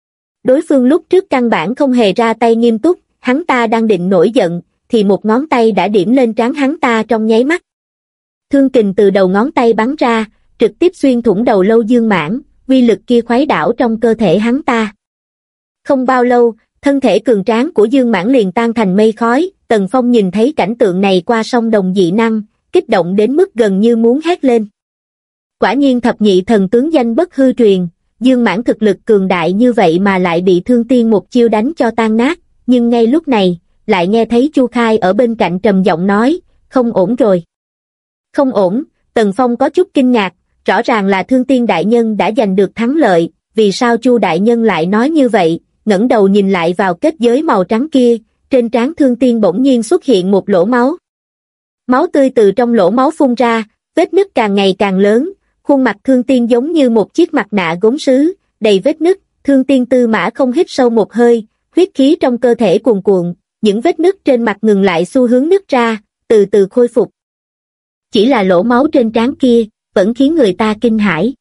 Đối phương lúc trước căn bản không hề ra tay nghiêm túc, hắn ta đang định nổi giận, thì một ngón tay đã điểm lên trán hắn ta trong nháy mắt. Thương kình từ đầu ngón tay bắn ra, trực tiếp xuyên thủng đầu lâu Dương Mãn, uy lực kia khuấy đảo trong cơ thể hắn ta. Không bao lâu, thân thể cường tráng của Dương Mãn liền tan thành mây khói. Tần Phong nhìn thấy cảnh tượng này qua song đồng dị năng, kích động đến mức gần như muốn hét lên. Quả nhiên thập nhị thần tướng danh bất hư truyền, Dương Mãn thực lực cường đại như vậy mà lại bị Thương Tiên một chiêu đánh cho tan nát, nhưng ngay lúc này, lại nghe thấy Chu Khai ở bên cạnh trầm giọng nói, không ổn rồi. Không ổn, Tần Phong có chút kinh ngạc, rõ ràng là Thương Tiên đại nhân đã giành được thắng lợi, vì sao Chu đại nhân lại nói như vậy, ngẩng đầu nhìn lại vào kết giới màu trắng kia, trên trán Thương Tiên bỗng nhiên xuất hiện một lỗ máu. Máu tươi từ trong lỗ máu phun ra, vết nứt càng ngày càng lớn, khuôn mặt Thương Tiên giống như một chiếc mặt nạ gốm sứ, đầy vết nứt. Thương Tiên Tư Mã Không hít sâu một hơi, huyết khí trong cơ thể cuồn cuộn, những vết nứt trên mặt ngừng lại xu hướng nứt ra, từ từ khôi phục. Chỉ là lỗ máu trên trán kia, vẫn khiến người ta kinh hãi.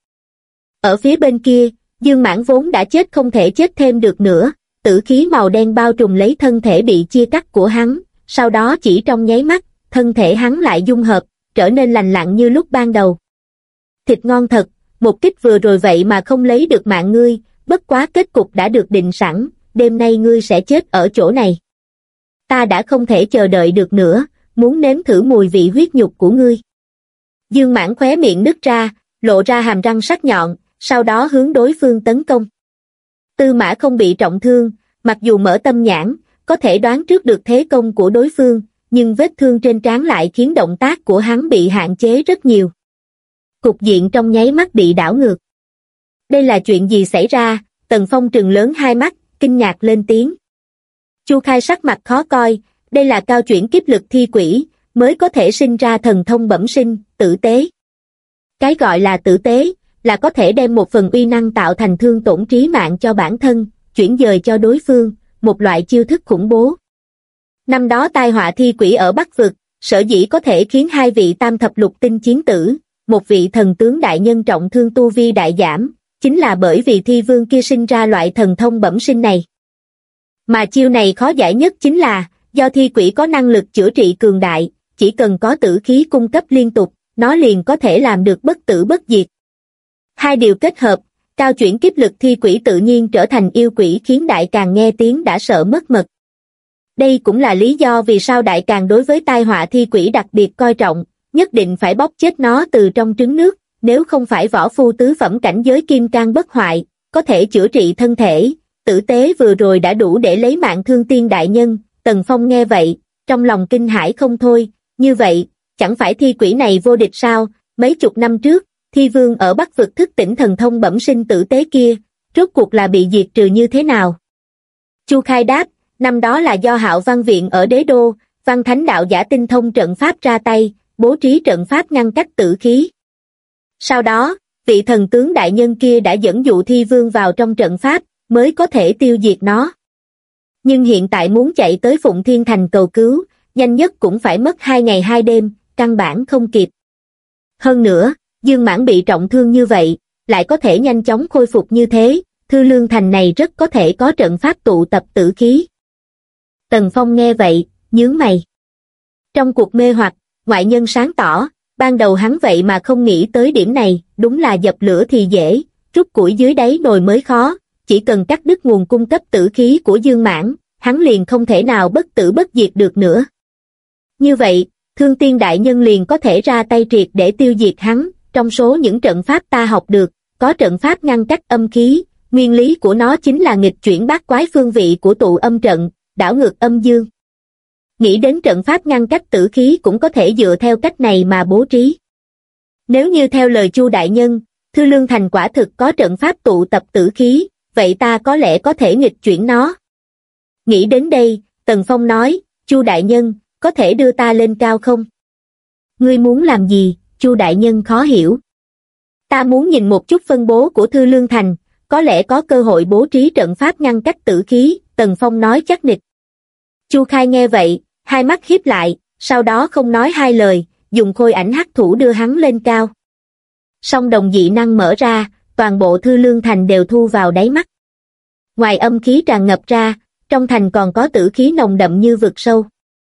Ở phía bên kia, Dương Mãn vốn đã chết không thể chết thêm được nữa, tử khí màu đen bao trùm lấy thân thể bị chia cắt của hắn, sau đó chỉ trong nháy mắt, thân thể hắn lại dung hợp, trở nên lành lặn như lúc ban đầu. Thịt ngon thật, một kích vừa rồi vậy mà không lấy được mạng ngươi, bất quá kết cục đã được định sẵn, đêm nay ngươi sẽ chết ở chỗ này. Ta đã không thể chờ đợi được nữa, muốn nếm thử mùi vị huyết nhục của ngươi. Dương Mãn khóe miệng nứt ra, lộ ra hàm răng sắc nhọn, sau đó hướng đối phương tấn công. Tư Mã Không bị trọng thương, mặc dù mở tâm nhãn, có thể đoán trước được thế công của đối phương, nhưng vết thương trên trán lại khiến động tác của hắn bị hạn chế rất nhiều. Cục diện trong nháy mắt bị đảo ngược. Đây là chuyện gì xảy ra? Tần Phong trừng lớn hai mắt, kinh ngạc lên tiếng. Chu Khai sắc mặt khó coi, đây là cao chuyển kiếp lực thi quỷ, mới có thể sinh ra thần thông bẩm sinh, tử tế. Cái gọi là tử tế, là có thể đem một phần uy năng tạo thành thương tổn trí mạng cho bản thân, chuyển dời cho đối phương, một loại chiêu thức khủng bố. Năm đó tai họa thi quỷ ở Bắc Vực, sở dĩ có thể khiến hai vị tam thập lục tinh chiến tử, một vị thần tướng đại nhân trọng thương tu vi đại giảm, chính là bởi vì thi vương kia sinh ra loại thần thông bẩm sinh này. Mà chiêu này khó giải nhất chính là, do thi quỷ có năng lực chữa trị cường đại, chỉ cần có tử khí cung cấp liên tục, nó liền có thể làm được bất tử bất diệt. Hai điều kết hợp, cao chuyển kiếp lực thi quỷ tự nhiên trở thành yêu quỷ khiến Đại Càn nghe tiếng đã sợ mất mật. Đây cũng là lý do vì sao Đại Càn đối với tai họa thi quỷ đặc biệt coi trọng, nhất định phải bóp chết nó từ trong trứng nước, nếu không phải võ phu tứ phẩm cảnh giới kim cang bất hoại, có thể chữa trị thân thể, tử tế vừa rồi đã đủ để lấy mạng Thương Tiên đại nhân. Tần Phong nghe vậy, trong lòng kinh hãi không thôi, như vậy, chẳng phải thi quỷ này vô địch sao? Mấy chục năm trước, thi vương ở Bắc Vực thức tỉnh thần thông bẩm sinh tử tế kia, rốt cuộc là bị diệt trừ như thế nào? Chu Khai đáp, năm đó là do Hạo Văn Viện ở Đế Đô, Văn Thánh đạo giả tinh thông trận pháp ra tay, bố trí trận pháp ngăn cách tử khí. Sau đó, vị thần tướng đại nhân kia đã dẫn dụ thi vương vào trong trận pháp, mới có thể tiêu diệt nó. Nhưng hiện tại muốn chạy tới Phụng Thiên Thành cầu cứu, nhanh nhất cũng phải mất 2 ngày 2 đêm, căn bản không kịp. Hơn nữa, Dương Mãng bị trọng thương như vậy, lại có thể nhanh chóng khôi phục như thế, Thư Lương Thành này rất có thể có trận pháp tụ tập tử khí. Tần Phong nghe vậy, nhướng mày. Trong cuộc mê hoặc, ngoại nhân sáng tỏ, ban đầu hắn vậy mà không nghĩ tới điểm này, đúng là dập lửa thì dễ, rút củi dưới đáy nồi mới khó, chỉ cần cắt đứt nguồn cung cấp tử khí của Dương Mãng, hắn liền không thể nào bất tử bất diệt được nữa. Như vậy, Thương Tiên Đại Nhân liền có thể ra tay triệt để tiêu diệt hắn, trong số những trận pháp ta học được, có trận pháp ngăn cách âm khí, nguyên lý của nó chính là nghịch chuyển bát quái phương vị của tụ âm trận, đảo ngược âm dương. Nghĩ đến trận pháp ngăn cách tử khí cũng có thể dựa theo cách này mà bố trí. Nếu như theo lời Chu Đại Nhân, Thư Lương Thành quả thực có trận pháp tụ tập tử khí, vậy ta có lẽ có thể nghịch chuyển nó. Nghĩ đến đây, Tần Phong nói, Chu Đại Nhân, có thể đưa ta lên cao không? Ngươi muốn làm gì? Chu Đại Nhân khó hiểu. Ta muốn nhìn một chút phân bố của Thư Lương Thành, có lẽ có cơ hội bố trí trận pháp ngăn cách tử khí, Tần Phong nói chắc nịch. Chu Khai nghe vậy, hai mắt híp lại, sau đó không nói hai lời, dùng khôi ảnh hắc thủ đưa hắn lên cao. Song đồng dị năng mở ra, toàn bộ Thư Lương Thành đều thu vào đáy mắt. Ngoài âm khí tràn ngập ra, trong thành còn có tử khí nồng đậm như vực sâu.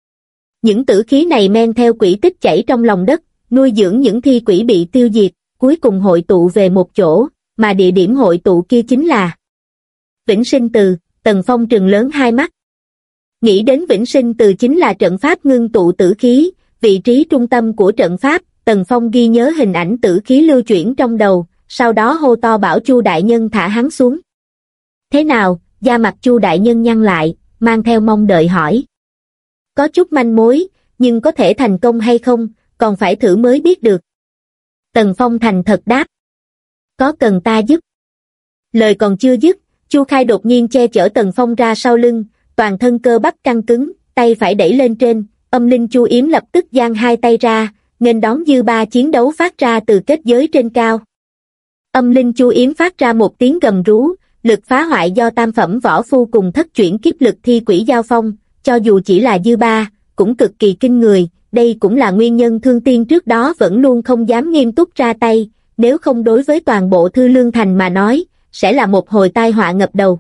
Những tử khí này men theo quỹ tích chảy trong lòng đất, nuôi dưỡng những thi quỷ bị tiêu diệt, cuối cùng hội tụ về một chỗ, mà địa điểm hội tụ kia chính là Vĩnh Sinh Từ. Tần Phong trừng lớn hai mắt. Nghĩ đến Vĩnh Sinh Từ chính là trận pháp ngưng tụ tử khí, vị trí trung tâm của trận pháp, Tần Phong ghi nhớ hình ảnh tử khí lưu chuyển trong đầu, sau đó hô to bảo Chu Đại Nhân thả hắn xuống. Thế nào? Da mặt Chu Đại Nhân nhăn lại, mang theo mong đợi hỏi. Có chút manh mối, nhưng có thể thành công hay không, còn phải thử mới biết được. Tần Phong thành thật đáp. Có cần ta giúp? Lời còn chưa dứt, Chu Khai đột nhiên che chở Tần Phong ra sau lưng, toàn thân cơ bắp căng cứng, tay phải đẩy lên trên, âm linh Chu Yếm lập tức giang hai tay ra, nghênh đón dư ba chiến đấu phát ra từ kết giới trên cao. Âm linh Chu Yếm phát ra một tiếng gầm rú, lực phá hoại do tam phẩm võ phu cùng thất chuyển kiếp lực thi quỷ giao phong, cho dù chỉ là dư ba, cũng cực kỳ kinh người, đây cũng là nguyên nhân Thương Tiên trước đó vẫn luôn không dám nghiêm túc ra tay, nếu không đối với toàn bộ Thư Lương Thành mà nói, sẽ là một hồi tai họa ngập đầu.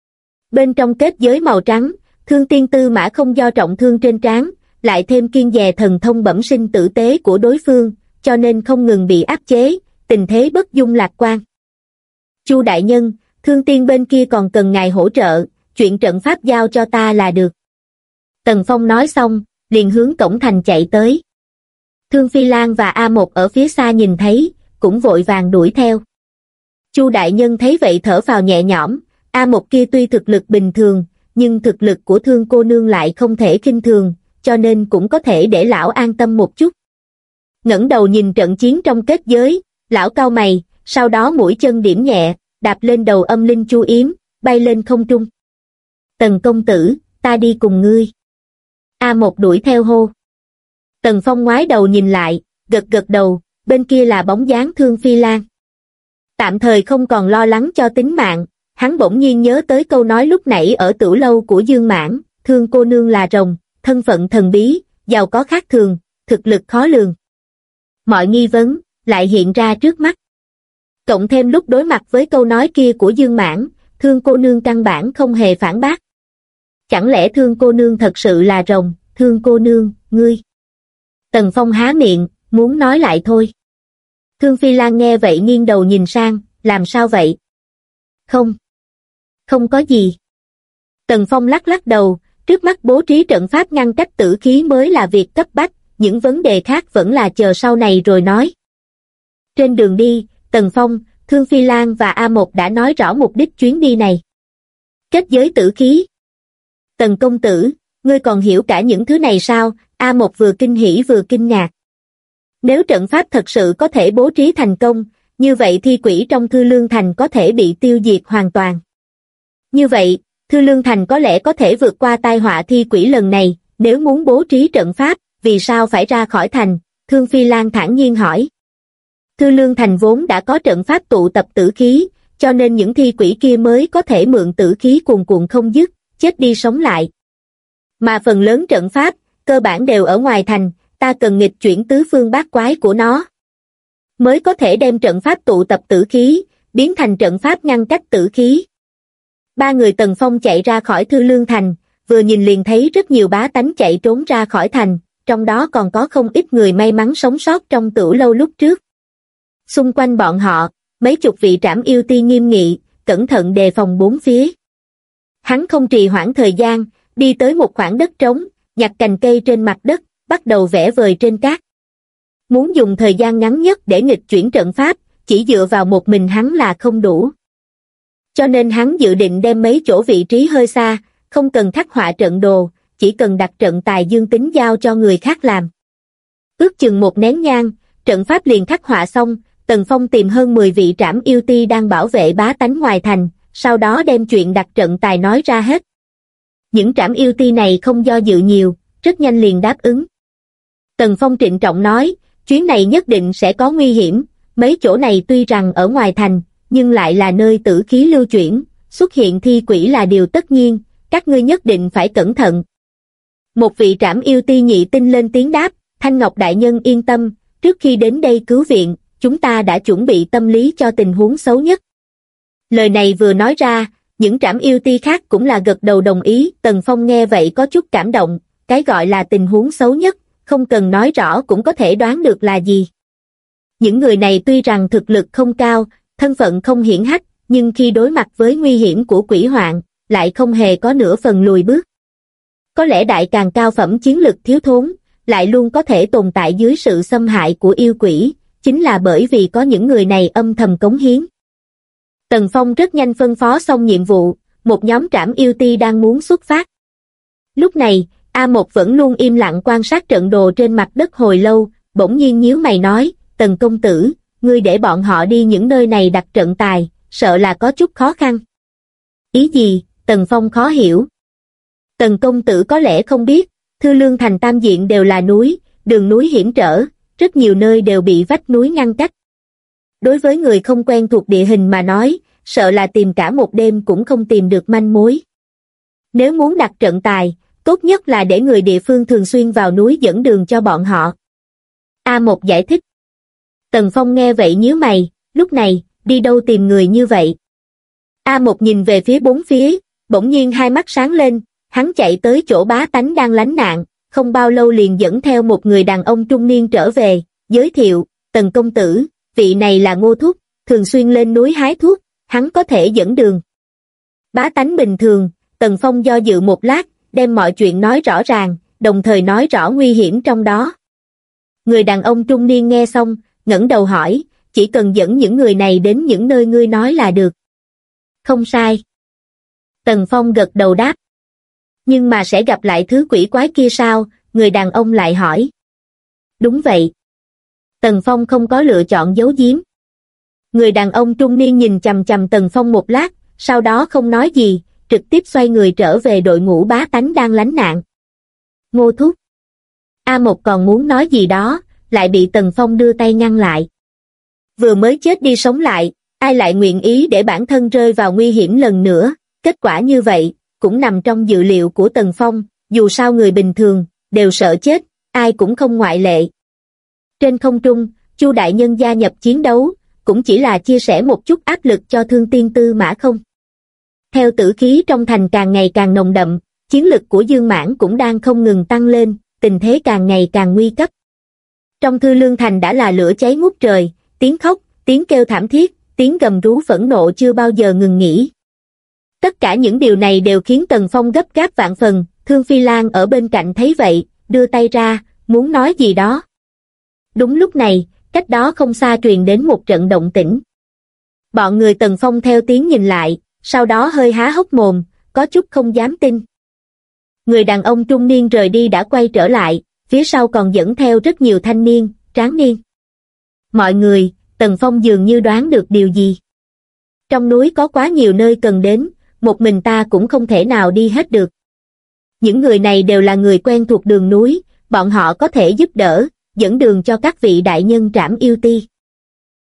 Bên trong kết giới màu trắng, Thương Tiên Tư Mã không do trọng thương trên trán, lại thêm kiêng dè thần thông bẩm sinh tử tế của đối phương, cho nên không ngừng bị áp chế, tình thế bất dung lạc quan. Chu Đại Nhân, Thương Tiên bên kia còn cần ngài hỗ trợ, chuyện trận pháp giao cho ta là được. Tần Phong nói xong, liền hướng cổng thành chạy tới. Thương Phi Lan và A1 ở phía xa nhìn thấy, cũng vội vàng đuổi theo. Chu Đại Nhân thấy vậy thở phào nhẹ nhõm, A1 kia tuy thực lực bình thường, nhưng thực lực của Thương cô nương lại không thể khinh thường, cho nên cũng có thể để lão an tâm một chút. Ngẩng đầu nhìn trận chiến trong kết giới, lão cau mày, sau đó mũi chân điểm nhẹ, đạp lên đầu âm linh Chu Yếm, bay lên không trung. Tần công tử, ta đi cùng ngươi. A1 đuổi theo hô. Tần Phong ngoái đầu nhìn lại, gật gật đầu, bên kia là bóng dáng Thương Phi Lan. Tạm thời không còn lo lắng cho tính mạng, hắn bỗng nhiên nhớ tới câu nói lúc nãy ở tửu lâu của Dương Mãng, Thương cô nương là rồng, thân phận thần bí, giàu có khác thường, thực lực khó lường. Mọi nghi vấn lại hiện ra trước mắt. Cộng thêm lúc đối mặt với câu nói kia của Dương Mãng, Thương cô nương căn bản không hề phản bác. Chẳng lẽ Thương cô nương thật sự là rồng? Thương cô nương, ngươi. Tần Phong há miệng, muốn nói lại thôi. Thương Phi Lan nghe vậy nghiêng đầu nhìn sang, làm sao vậy? Không có gì. Tần Phong lắc lắc đầu, trước mắt bố trí trận pháp ngăn cách tử khí mới là việc cấp bách, những vấn đề khác vẫn là chờ sau này rồi nói. Trên đường đi, Tần Phong, Thương Phi Lan và A1 đã nói rõ mục đích chuyến đi này. Kết giới tử khí. Tần công tử, ngươi còn hiểu cả những thứ này sao? A1 vừa kinh hỉ vừa kinh ngạc. Nếu trận pháp thật sự có thể bố trí thành công, như vậy thi quỷ trong Thư Lương Thành có thể bị tiêu diệt hoàn toàn. Như vậy, Thư Lương Thành có lẽ có thể vượt qua tai họa thi quỷ lần này, nếu muốn bố trí trận pháp, vì sao phải ra khỏi thành? Thương Phi Lan thản nhiên hỏi. Thư Lương Thành vốn đã có trận pháp tụ tập tử khí, cho nên những thi quỷ kia mới có thể mượn tử khí cuồn cuộn không dứt, chết đi sống lại. Mà phần lớn trận pháp, cơ bản đều ở ngoài thành, ta cần nghịch chuyển tứ phương bát quái của nó, mới có thể đem trận pháp tụ tập tử khí, biến thành trận pháp ngăn cách tử khí. Ba người Tần Phong chạy ra khỏi Thư Lương Thành, vừa nhìn liền thấy rất nhiều bá tánh chạy trốn ra khỏi thành, trong đó còn có không ít người may mắn sống sót trong Tửu Lâu lúc trước. Xung quanh bọn họ, mấy chục vị trảm yêu ti nghiêm nghị, cẩn thận đề phòng bốn phía. Hắn không trì hoãn thời gian, đi tới một khoảng đất trống, nhặt cành cây trên mặt đất, bắt đầu vẽ vời trên cát. Muốn dùng thời gian ngắn nhất để nghịch chuyển trận pháp, chỉ dựa vào một mình hắn là không đủ. Cho nên hắn dự định đem mấy chỗ vị trí hơi xa, không cần khắc họa trận đồ, chỉ cần đặt trận tài dương tính giao cho người khác làm. Ước chừng một nén nhang, trận pháp liền khắc họa xong, Tần Phong tìm hơn 10 vị trảm yêu ti đang bảo vệ bá tánh ngoài thành, sau đó đem chuyện đặt trận tài nói ra hết. Những trảm yêu ti này không do dự nhiều, rất nhanh liền đáp ứng. Tần Phong trịnh trọng nói, chuyến này nhất định sẽ có nguy hiểm, mấy chỗ này tuy rằng ở ngoài thành, nhưng lại là nơi tử khí lưu chuyển, xuất hiện thi quỷ là điều tất nhiên, các ngươi nhất định phải cẩn thận. Một vị trảm yêu ti nhị tinh lên tiếng đáp, Thanh Ngọc đại nhân yên tâm, trước khi đến đây cứu viện, chúng ta đã chuẩn bị tâm lý cho tình huống xấu nhất. Lời này vừa nói ra, những trảm yêu ti khác cũng là gật đầu đồng ý. Tần Phong nghe vậy có chút cảm động, cái gọi là tình huống xấu nhất, không cần nói rõ cũng có thể đoán được là gì. Những người này tuy rằng thực lực không cao, thân phận không hiển hách, nhưng khi đối mặt với nguy hiểm của quỷ hoạn, lại không hề có nửa phần lùi bước. Có lẽ đại càng cao phẩm chiến lực thiếu thốn, lại luôn có thể tồn tại dưới sự xâm hại của yêu quỷ, chính là bởi vì có những người này âm thầm cống hiến. Tần Phong rất nhanh phân phó xong nhiệm vụ, một nhóm trảm yêu ti đang muốn xuất phát. Lúc này, A1 vẫn luôn im lặng quan sát trận đồ trên mặt đất hồi lâu, bỗng nhiên nhíu mày nói, Tần công tử, ngươi để bọn họ đi những nơi này đặt trận tài, sợ là có chút khó khăn. Ý gì? Tần Phong khó hiểu. Tần công tử có lẽ không biết, Thư Lương Thành tam diện đều là núi, đường núi hiểm trở, rất nhiều nơi đều bị vách núi ngăn cách. Đối với người không quen thuộc địa hình mà nói, sợ là tìm cả một đêm cũng không tìm được manh mối. Nếu muốn đặt trận tài, tốt nhất là để người địa phương thường xuyên vào núi dẫn đường cho bọn họ. A1 giải thích. Tần Phong nghe vậy nhíu mày, lúc này, đi đâu tìm người như vậy? A1 nhìn về phía bốn phía, bỗng nhiên hai mắt sáng lên, hắn chạy tới chỗ bá tánh đang lánh nạn, không bao lâu liền dẫn theo một người đàn ông trung niên trở về, giới thiệu, Tần công tử, vị này là Ngô Thúc, thường xuyên lên núi hái thuốc, hắn có thể dẫn đường. Bá tánh bình thường, Tần Phong do dự một lát, đem mọi chuyện nói rõ ràng, đồng thời nói rõ nguy hiểm trong đó. Người đàn ông trung niên nghe xong, ngẩng đầu hỏi, chỉ cần dẫn những người này đến những nơi ngươi nói là được. Không sai. Tần Phong gật đầu đáp. Nhưng mà sẽ gặp lại thứ quỷ quái kia sao? Người đàn ông lại hỏi. Đúng vậy. Tần Phong không có lựa chọn giấu giếm. Người đàn ông trung niên nhìn chằm chằm Tần Phong một lát, sau đó không nói gì, trực tiếp xoay người trở về đội ngũ bá tánh đang lánh nạn. Ngô Thúc. A1 còn muốn nói gì đó, lại bị Tần Phong đưa tay ngăn lại. Vừa mới chết đi sống lại, ai lại nguyện ý để bản thân rơi vào nguy hiểm lần nữa, kết quả như vậy, cũng nằm trong dự liệu của Tần Phong, dù sao người bình thường, đều sợ chết, ai cũng không ngoại lệ. Trên không trung, Chu đại nhân gia nhập chiến đấu, cũng chỉ là chia sẻ một chút áp lực cho Thương Tiên Tư Mã không. Theo tử khí trong thành càng ngày càng nồng đậm, chiến lực của Dương Mãn cũng đang không ngừng tăng lên, tình thế càng ngày càng nguy cấp. Trong Thư Lương Thành đã là lửa cháy ngút trời, tiếng khóc, tiếng kêu thảm thiết, tiếng gầm rú phẫn nộ chưa bao giờ ngừng nghỉ. Tất cả những điều này đều khiến Tần Phong gấp gáp vạn phần, Thương Phi Lan ở bên cạnh thấy vậy, đưa tay ra, muốn nói gì đó. Đúng lúc này, cách đó không xa truyền đến một trận động tĩnh. Bọn người Tần Phong theo tiếng nhìn lại, sau đó hơi há hốc mồm, có chút không dám tin. Người đàn ông trung niên rời đi đã quay trở lại, phía sau còn dẫn theo rất nhiều thanh niên, tráng niên. Mọi người, Tần Phong dường như đoán được điều gì. Trong núi có quá nhiều nơi cần đến, một mình ta cũng không thể nào đi hết được. Những người này đều là người quen thuộc đường núi, bọn họ có thể giúp đỡ, dẫn đường cho các vị đại nhân trảm yêu ti.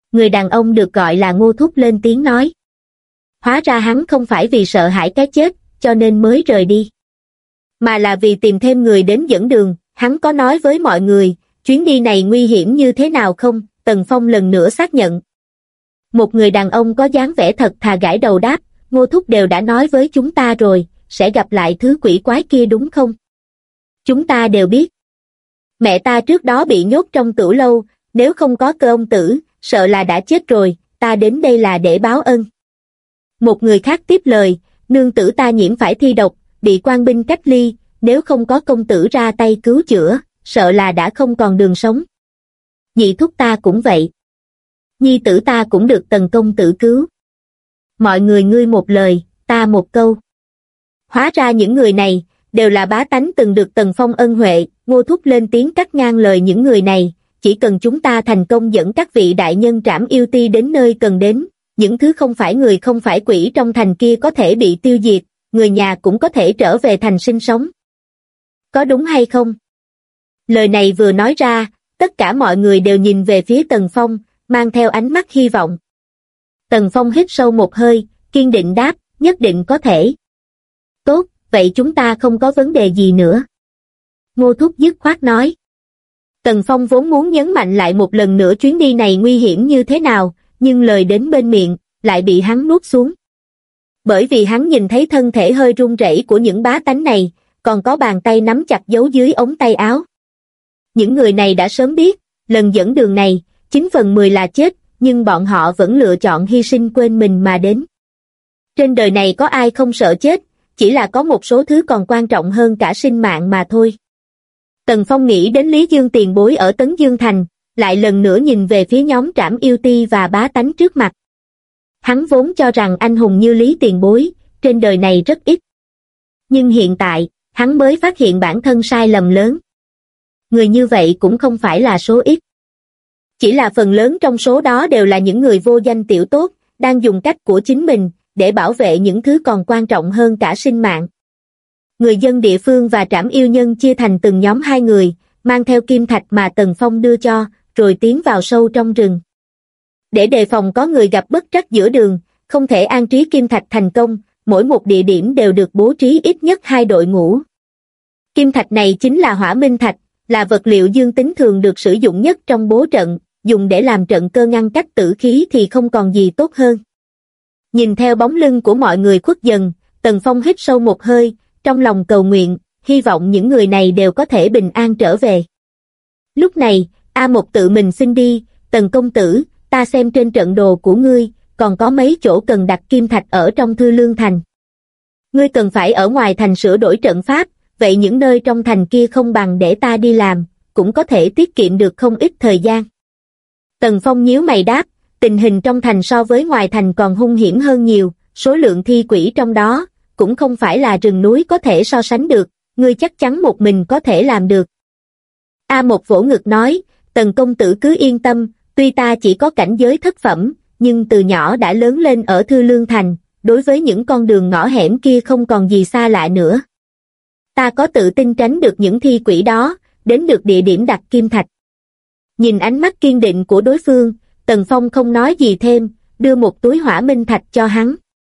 Người đàn ông được gọi là Ngô Thúc lên tiếng nói. Hóa ra hắn không phải vì sợ hãi cái chết, cho nên mới rời đi. Mà là vì tìm thêm người đến dẫn đường. Hắn có nói với mọi người, chuyến đi này nguy hiểm như thế nào không? Tần Phong lần nữa xác nhận. Một người đàn ông có dáng vẻ thật thà gãi đầu đáp, Ngô Thúc đều đã nói với chúng ta rồi, sẽ gặp lại thứ quỷ quái kia đúng không? Chúng ta đều biết. Mẹ ta trước đó bị nhốt trong tửu lâu, nếu không có Cơ ông tử, sợ là đã chết rồi, ta đến đây là để báo ân. Một người khác tiếp lời, nương tử ta nhiễm phải thi độc, bị quan binh cách ly, nếu không có công tử ra tay cứu chữa, sợ là đã không còn đường sống. Nhị thúc ta cũng vậy. Nhi tử ta cũng được Tần công tử cứu. Mọi người ngươi một lời, ta một câu. Hóa ra những người này, đều là bá tánh từng được Tần Phong ân huệ. Ngô Thúc lên tiếng cắt ngang lời những người này, chỉ cần chúng ta thành công dẫn các vị đại nhân Trảm Yêu Ti đến nơi cần đến, những thứ không phải người không phải quỷ trong thành kia có thể bị tiêu diệt, người nhà cũng có thể trở về thành sinh sống. Có đúng hay không? Lời này vừa nói ra, tất cả mọi người đều nhìn về phía Tần Phong, mang theo ánh mắt hy vọng. Tần Phong hít sâu một hơi, kiên định đáp, nhất định có thể. Tốt, vậy chúng ta không có vấn đề gì nữa. Ngô Thúc dứt khoát nói. Tần Phong vốn muốn nhấn mạnh lại một lần nữa chuyến đi này nguy hiểm như thế nào, nhưng lời đến bên miệng, lại bị hắn nuốt xuống. Bởi vì hắn nhìn thấy thân thể hơi run rẩy của những bá tánh này, còn có bàn tay nắm chặt giấu dưới ống tay áo. Những người này đã sớm biết, lần dẫn đường này, 9/10 là chết, nhưng bọn họ vẫn lựa chọn hy sinh quên mình mà đến. Trên đời này có ai không sợ chết, chỉ là có một số thứ còn quan trọng hơn cả sinh mạng mà thôi. Tần Phong nghĩ đến Lý Dương tiền bối ở Tấn Dương Thành, lại lần nữa nhìn về phía nhóm Trảm Yêu Ti và bá tánh trước mặt. Hắn vốn cho rằng anh hùng như Lý tiền bối, trên đời này rất ít. Nhưng hiện tại, hắn mới phát hiện bản thân sai lầm lớn. Người như vậy cũng không phải là số ít. Chỉ là phần lớn trong số đó đều là những người vô danh tiểu tốt, đang dùng cách của chính mình, để bảo vệ những thứ còn quan trọng hơn cả sinh mạng. Người dân địa phương và Trảm Yêu Nhân chia thành từng nhóm 2 người, mang theo kim thạch mà Tần Phong đưa cho, rồi tiến vào sâu trong rừng. Để đề phòng có người gặp bất trắc giữa đường, không thể an trí kim thạch thành công, mỗi một địa điểm đều được bố trí ít nhất 2 đội ngũ. Kim thạch này chính là hỏa minh thạch, là vật liệu dương tính thường được sử dụng nhất trong bố trận, dùng để làm trận cơ ngăn cách tử khí thì không còn gì tốt hơn. Nhìn theo bóng lưng của mọi người khuất dần, Tần Phong hít sâu một hơi, trong lòng cầu nguyện, hy vọng những người này đều có thể bình an trở về. Lúc này, A Một tự mình xin đi, Tần công tử, ta xem trên trận đồ của ngươi, còn có mấy chỗ cần đặt kim thạch ở trong Thư Lương Thành. Ngươi cần phải ở ngoài thành sửa đổi trận pháp, vậy những nơi trong thành kia không bằng để ta đi làm, cũng có thể tiết kiệm được không ít thời gian. Tần Phong nhíu mày đáp, tình hình trong thành so với ngoài thành còn hung hiểm hơn nhiều, số lượng thi quỷ trong đó, cũng không phải là rừng núi có thể so sánh được, ngươi chắc chắn một mình có thể làm được. A Một vỗ ngực nói, Tần công tử cứ yên tâm, tuy ta chỉ có cảnh giới thất phẩm, nhưng từ nhỏ đã lớn lên ở Thư Lương Thành, đối với những con đường ngõ hẻm kia không còn gì xa lạ nữa. Ta có tự tin tránh được những thi quỷ đó, đến được địa điểm đặt kim thạch. Nhìn ánh mắt kiên định của đối phương, Tần Phong không nói gì thêm, đưa một túi hỏa minh thạch cho hắn.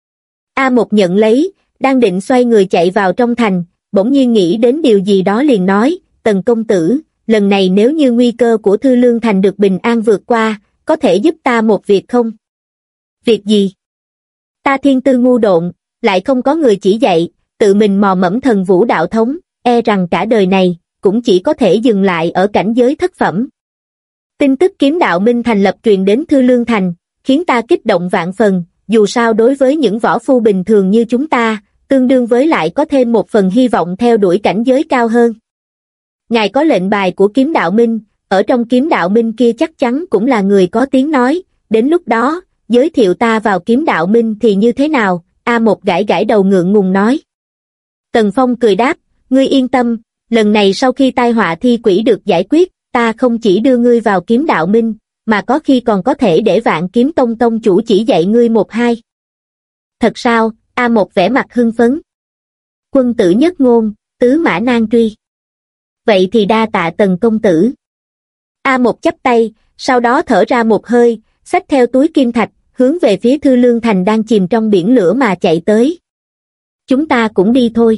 A Một nhận lấy, đang định xoay người chạy vào trong thành, bỗng nhiên nghĩ đến điều gì đó liền nói, Tần công tử, lần này nếu như nguy cơ của Thư Lương Thành được bình an vượt qua, có thể giúp ta một việc không? Việc gì? Ta thiên tư ngu độn, lại không có người chỉ dạy, tự mình mò mẫm thần vũ đạo thống, e rằng cả đời này, cũng chỉ có thể dừng lại ở cảnh giới thất phẩm. Tin tức Kiếm Đạo Minh thành lập truyền đến Thư Lương Thành, khiến ta kích động vạn phần, dù sao đối với những võ phu bình thường như chúng ta, tương đương với lại có thêm một phần hy vọng theo đuổi cảnh giới cao hơn. Ngài có lệnh bài của Kiếm Đạo Minh, ở trong Kiếm Đạo Minh kia chắc chắn cũng là người có tiếng nói, đến lúc đó, giới thiệu ta vào Kiếm Đạo Minh thì như thế nào? A Một gãi gãi đầu ngượng ngùng nói. Tần Phong cười đáp, ngươi yên tâm, lần này sau khi tai họa thi quỷ được giải quyết, ta không chỉ đưa ngươi vào Kiếm Đạo Minh, mà có khi còn có thể để Vạn Kiếm Tông tông chủ chỉ dạy ngươi một hai. Thật sao? A Một vẻ mặt hưng phấn. Quân tử nhất ngôn, tứ mã nan truy. Vậy thì đa tạ Tần công tử. A Một chắp tay, sau đó thở ra một hơi, xách theo túi kim thạch, hướng về phía Thư Lương Thành đang chìm trong biển lửa mà chạy tới. Chúng ta cũng đi thôi.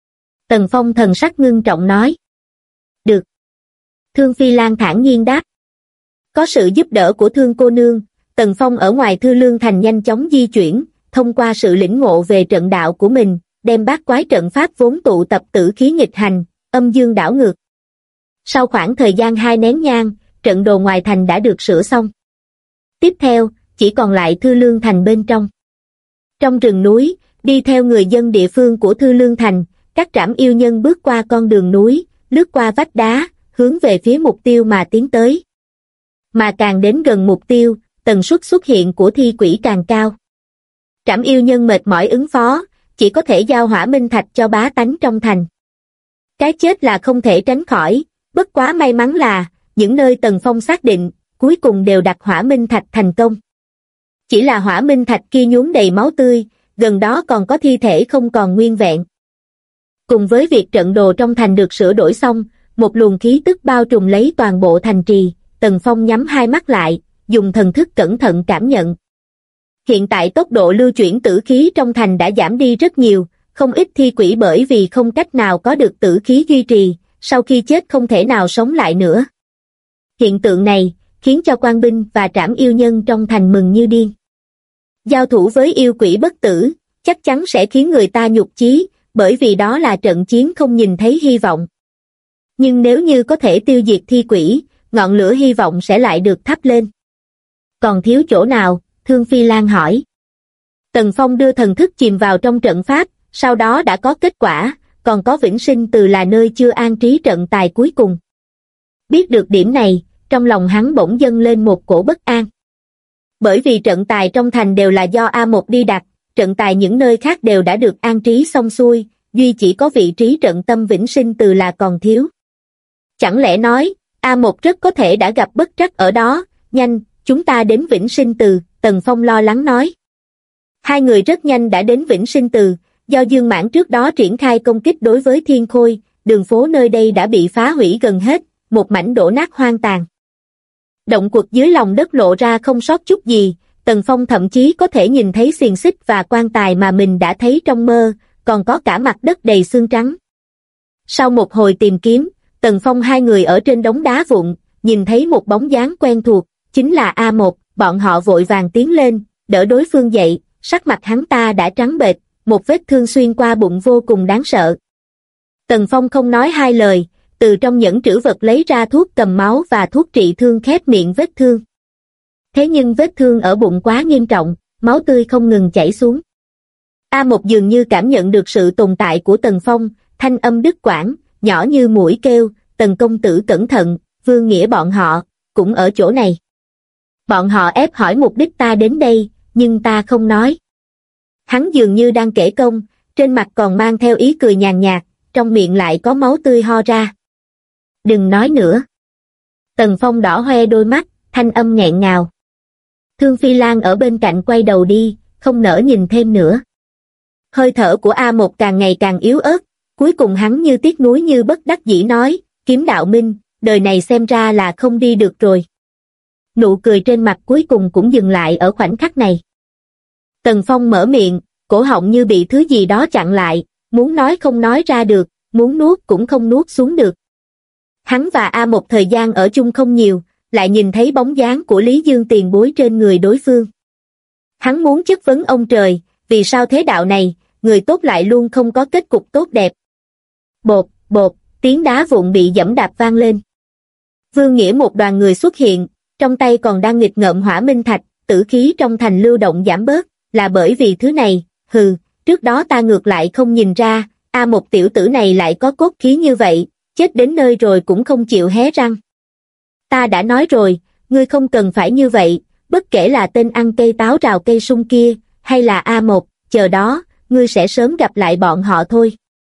Tần Phong thần sắc ngưng trọng nói. Được. Thương Phi Lan thản nhiên đáp. Có sự giúp đỡ của Thương cô nương, Tần Phong ở ngoài Thư Lương Thành nhanh chóng di chuyển, thông qua sự lĩnh ngộ về trận đạo của mình, đem bát quái trận pháp vốn tụ tập tử khí nghịch hành, âm dương đảo ngược. Sau khoảng thời gian 2 nén nhang, trận đồ ngoài thành đã được sửa xong. Tiếp theo, chỉ còn lại Thư Lương Thành bên trong. Trong rừng núi, đi theo người dân địa phương của Thư Lương Thành, các trảm yêu nhân bước qua con đường núi, lướt qua vách đá, hướng về phía mục tiêu mà tiến tới. Mà càng đến gần mục tiêu, tần suất xuất hiện của thi quỷ càng cao. Trảm yêu nhân mệt mỏi ứng phó, chỉ có thể giao hỏa minh thạch cho bá tánh trong thành. Cái chết là không thể tránh khỏi, bất quá may mắn là, những nơi Tần Phong xác định, cuối cùng đều đặt hỏa minh thạch thành công. Chỉ là hỏa minh thạch kia nhuốm đầy máu tươi, gần đó còn có thi thể không còn nguyên vẹn. Cùng với việc trận đồ trong thành được sửa đổi xong, một luồng khí tức bao trùm lấy toàn bộ thành trì, Tần Phong nhắm hai mắt lại, dùng thần thức cẩn thận cảm nhận. Hiện tại tốc độ lưu chuyển tử khí trong thành đã giảm đi rất nhiều, không ít thi quỷ bởi vì không cách nào có được tử khí duy trì, sau khi chết không thể nào sống lại nữa. Hiện tượng này, khiến cho quan binh và trảm yêu nhân trong thành mừng như điên. Giao thủ với yêu quỷ bất tử, chắc chắn sẽ khiến người ta nhục chí, bởi vì đó là trận chiến không nhìn thấy hy vọng. Nhưng nếu như có thể tiêu diệt thi quỷ, ngọn lửa hy vọng sẽ lại được thắp lên. Còn thiếu chỗ nào? Thương Phi Lan hỏi. Tần Phong đưa thần thức chìm vào trong trận pháp, sau đó đã có kết quả, còn có Vĩnh Sinh Từ là nơi chưa an trí trận tài cuối cùng. Biết được điểm này, trong lòng hắn bỗng dâng lên một cổ bất an. Bởi vì trận tài trong thành đều là do A1 đi đặt, trận tài những nơi khác đều đã được an trí xong xuôi, duy chỉ có vị trí trận tâm Vĩnh Sinh Từ là còn thiếu. Chẳng lẽ nói, A1 rất có thể đã gặp bất trắc ở đó, nhanh, chúng ta đến Vĩnh Sinh Từ, Tần Phong lo lắng nói. Hai người rất nhanh đã đến Vĩnh Sinh Từ, do Dương Mãn trước đó triển khai công kích đối với Thiên Khôi, đường phố nơi đây đã bị phá hủy gần hết, một mảnh đổ nát hoang tàn. Động quật dưới lòng đất lộ ra không sót chút gì, Tần Phong thậm chí có thể nhìn thấy xiềng xích và quan tài mà mình đã thấy trong mơ, còn có cả mặt đất đầy xương trắng. Sau một hồi tìm kiếm, Tần Phong hai người ở trên đống đá vụn, nhìn thấy một bóng dáng quen thuộc, chính là A1, bọn họ vội vàng tiến lên, đỡ đối phương dậy, sắc mặt hắn ta đã trắng bệch, một vết thương xuyên qua bụng vô cùng đáng sợ. Tần Phong không nói hai lời, từ trong nhẫn trữ vật lấy ra thuốc cầm máu và thuốc trị thương khép miệng vết thương. Thế nhưng vết thương ở bụng quá nghiêm trọng, máu tươi không ngừng chảy xuống. A1 dường như cảm nhận được sự tồn tại của Tần Phong, thanh âm đứt quãng, nhỏ như muỗi kêu, Tần công tử cẩn thận, Vương Nghĩa bọn họ, cũng ở chỗ này. Bọn họ ép hỏi mục đích ta đến đây, nhưng ta không nói. Hắn dường như đang kể công, trên mặt còn mang theo ý cười nhàn nhạt, trong miệng lại có máu tươi ho ra. Đừng nói nữa. Tần Phong đỏ hoe đôi mắt, thanh âm nghẹn ngào. Thương Phi Lan ở bên cạnh quay đầu đi, không nỡ nhìn thêm nữa. Hơi thở của A1 càng ngày càng yếu ớt, cuối cùng hắn như tiếc nuối như bất đắc dĩ nói, Kiếm Đạo Minh, đời này xem ra là không đi được rồi. Nụ cười trên mặt cuối cùng cũng dừng lại ở khoảnh khắc này. Tần Phong mở miệng, cổ họng như bị thứ gì đó chặn lại, muốn nói không nói ra được, muốn nuốt cũng không nuốt xuống được. Hắn và A1 thời gian ở chung không nhiều, lại nhìn thấy bóng dáng của Lý Dương tiền bối trên người đối phương. Hắn muốn chất vấn ông trời, vì sao thế đạo này, người tốt lại luôn không có kết cục tốt đẹp. Bột, bột, tiếng đá vụn bị giẫm đạp vang lên. Vương Nghĩa một đoàn người xuất hiện, trong tay còn đang nghịch ngợm hỏa minh thạch, tử khí trong thành lưu động giảm bớt, là bởi vì thứ này, hừ, trước đó ta ngược lại không nhìn ra, A1 tiểu tử này lại có cốt khí như vậy, chết đến nơi rồi cũng không chịu hé răng. Ta đã nói rồi, ngươi không cần phải như vậy, bất kể là tên ăn cây táo rào cây sung kia, hay là A1, chờ đó, ngươi sẽ sớm gặp lại bọn họ thôi.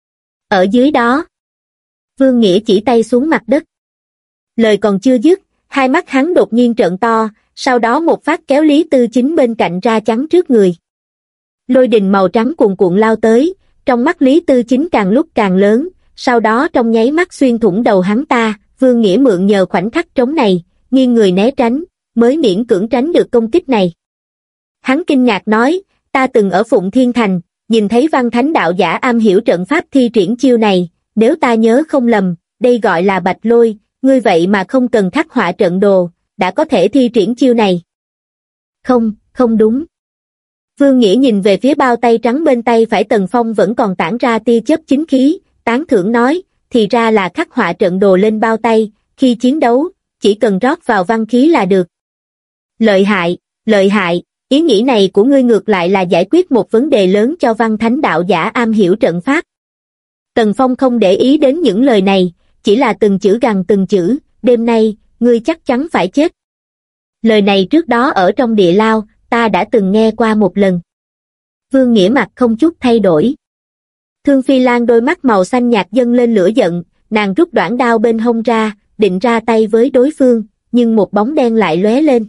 Ở dưới đó, Vương Nghĩa chỉ tay xuống mặt đất. Lời còn chưa dứt, hai mắt hắn đột nhiên trợn to, sau đó một phát kéo Lý Tư Chính bên cạnh ra chắn trước người. Lôi đình màu trắng cuồn cuộn lao tới, trong mắt Lý Tư Chính càng lúc càng lớn, sau đó trong nháy mắt xuyên thủng đầu hắn ta. Vương Nghĩa mượn nhờ khoảnh khắc trống này, nghiêng người né tránh, mới miễn cưỡng tránh được công kích này. Hắn kinh ngạc nói, ta từng ở Phụng Thiên Thành, nhìn thấy Văn Thánh đạo giả am hiểu trận pháp thi triển chiêu này, nếu ta nhớ không lầm, đây gọi là Bạch Lôi, ngươi vậy mà không cần khắc họa trận đồ, đã có thể thi triển chiêu này. Không, không đúng. Vương Nghĩa nhìn về phía bao tay trắng bên tay phải Tần Phong vẫn còn tản ra tia chớp chính khí, tán thưởng nói, thì ra là khắc họa trận đồ lên bao tay, khi chiến đấu, chỉ cần rót vào văn khí là được. Lợi hại, ý nghĩ này của ngươi ngược lại là giải quyết một vấn đề lớn cho Văn Thánh đạo giả am hiểu trận pháp. Tần Phong không để ý đến những lời này, chỉ là từng chữ gằn từng chữ, đêm nay, ngươi chắc chắn phải chết. Lời này trước đó ở trong địa lao, ta đã từng nghe qua một lần. Vương Nghĩa mặt không chút thay đổi. Thương Phi Lan đôi mắt màu xanh nhạt dâng lên lửa giận, nàng rút đoản đao bên hông ra, định ra tay với đối phương, nhưng một bóng đen lại lóe lên.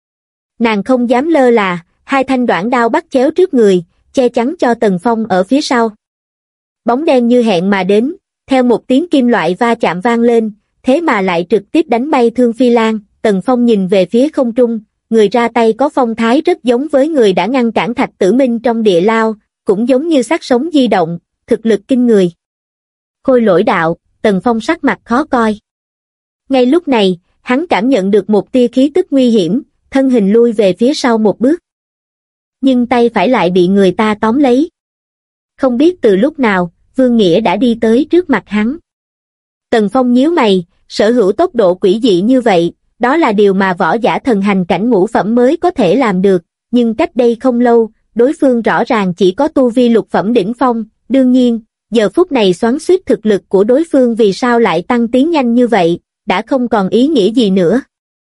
Nàng không dám lơ là, hai thanh đoản đao bắt chéo trước người, che chắn cho Tần Phong ở phía sau. Bóng đen như hẹn mà đến, theo một tiếng kim loại va chạm vang lên, thế mà lại trực tiếp đánh bay Thương Phi Lan. Tần Phong nhìn về phía không trung, người ra tay có phong thái rất giống với người đã ngăn cản Thạch Tử Minh trong địa lao, cũng giống như xác sống di động, thực lực kinh người. Khôi Lỗi đạo, Tần Phong sắc mặt khó coi. Ngay lúc này, hắn cảm nhận được một tia khí tức nguy hiểm, thân hình lui về phía sau một bước. Nhưng tay phải lại bị người ta tóm lấy. Không biết từ lúc nào, Vương Nghĩa đã đi tới trước mặt hắn. Tần Phong nhíu mày, sở hữu tốc độ quỷ dị như vậy, đó là điều mà võ giả thần hành cảnh ngũ phẩm mới có thể làm được, nhưng cách đây không lâu, đối phương rõ ràng chỉ có tu vi lục phẩm đỉnh phong, đương nhiên, giờ phút này xoắn xuýt thực lực của đối phương vì sao lại tăng tiến nhanh như vậy, đã không còn ý nghĩa gì nữa.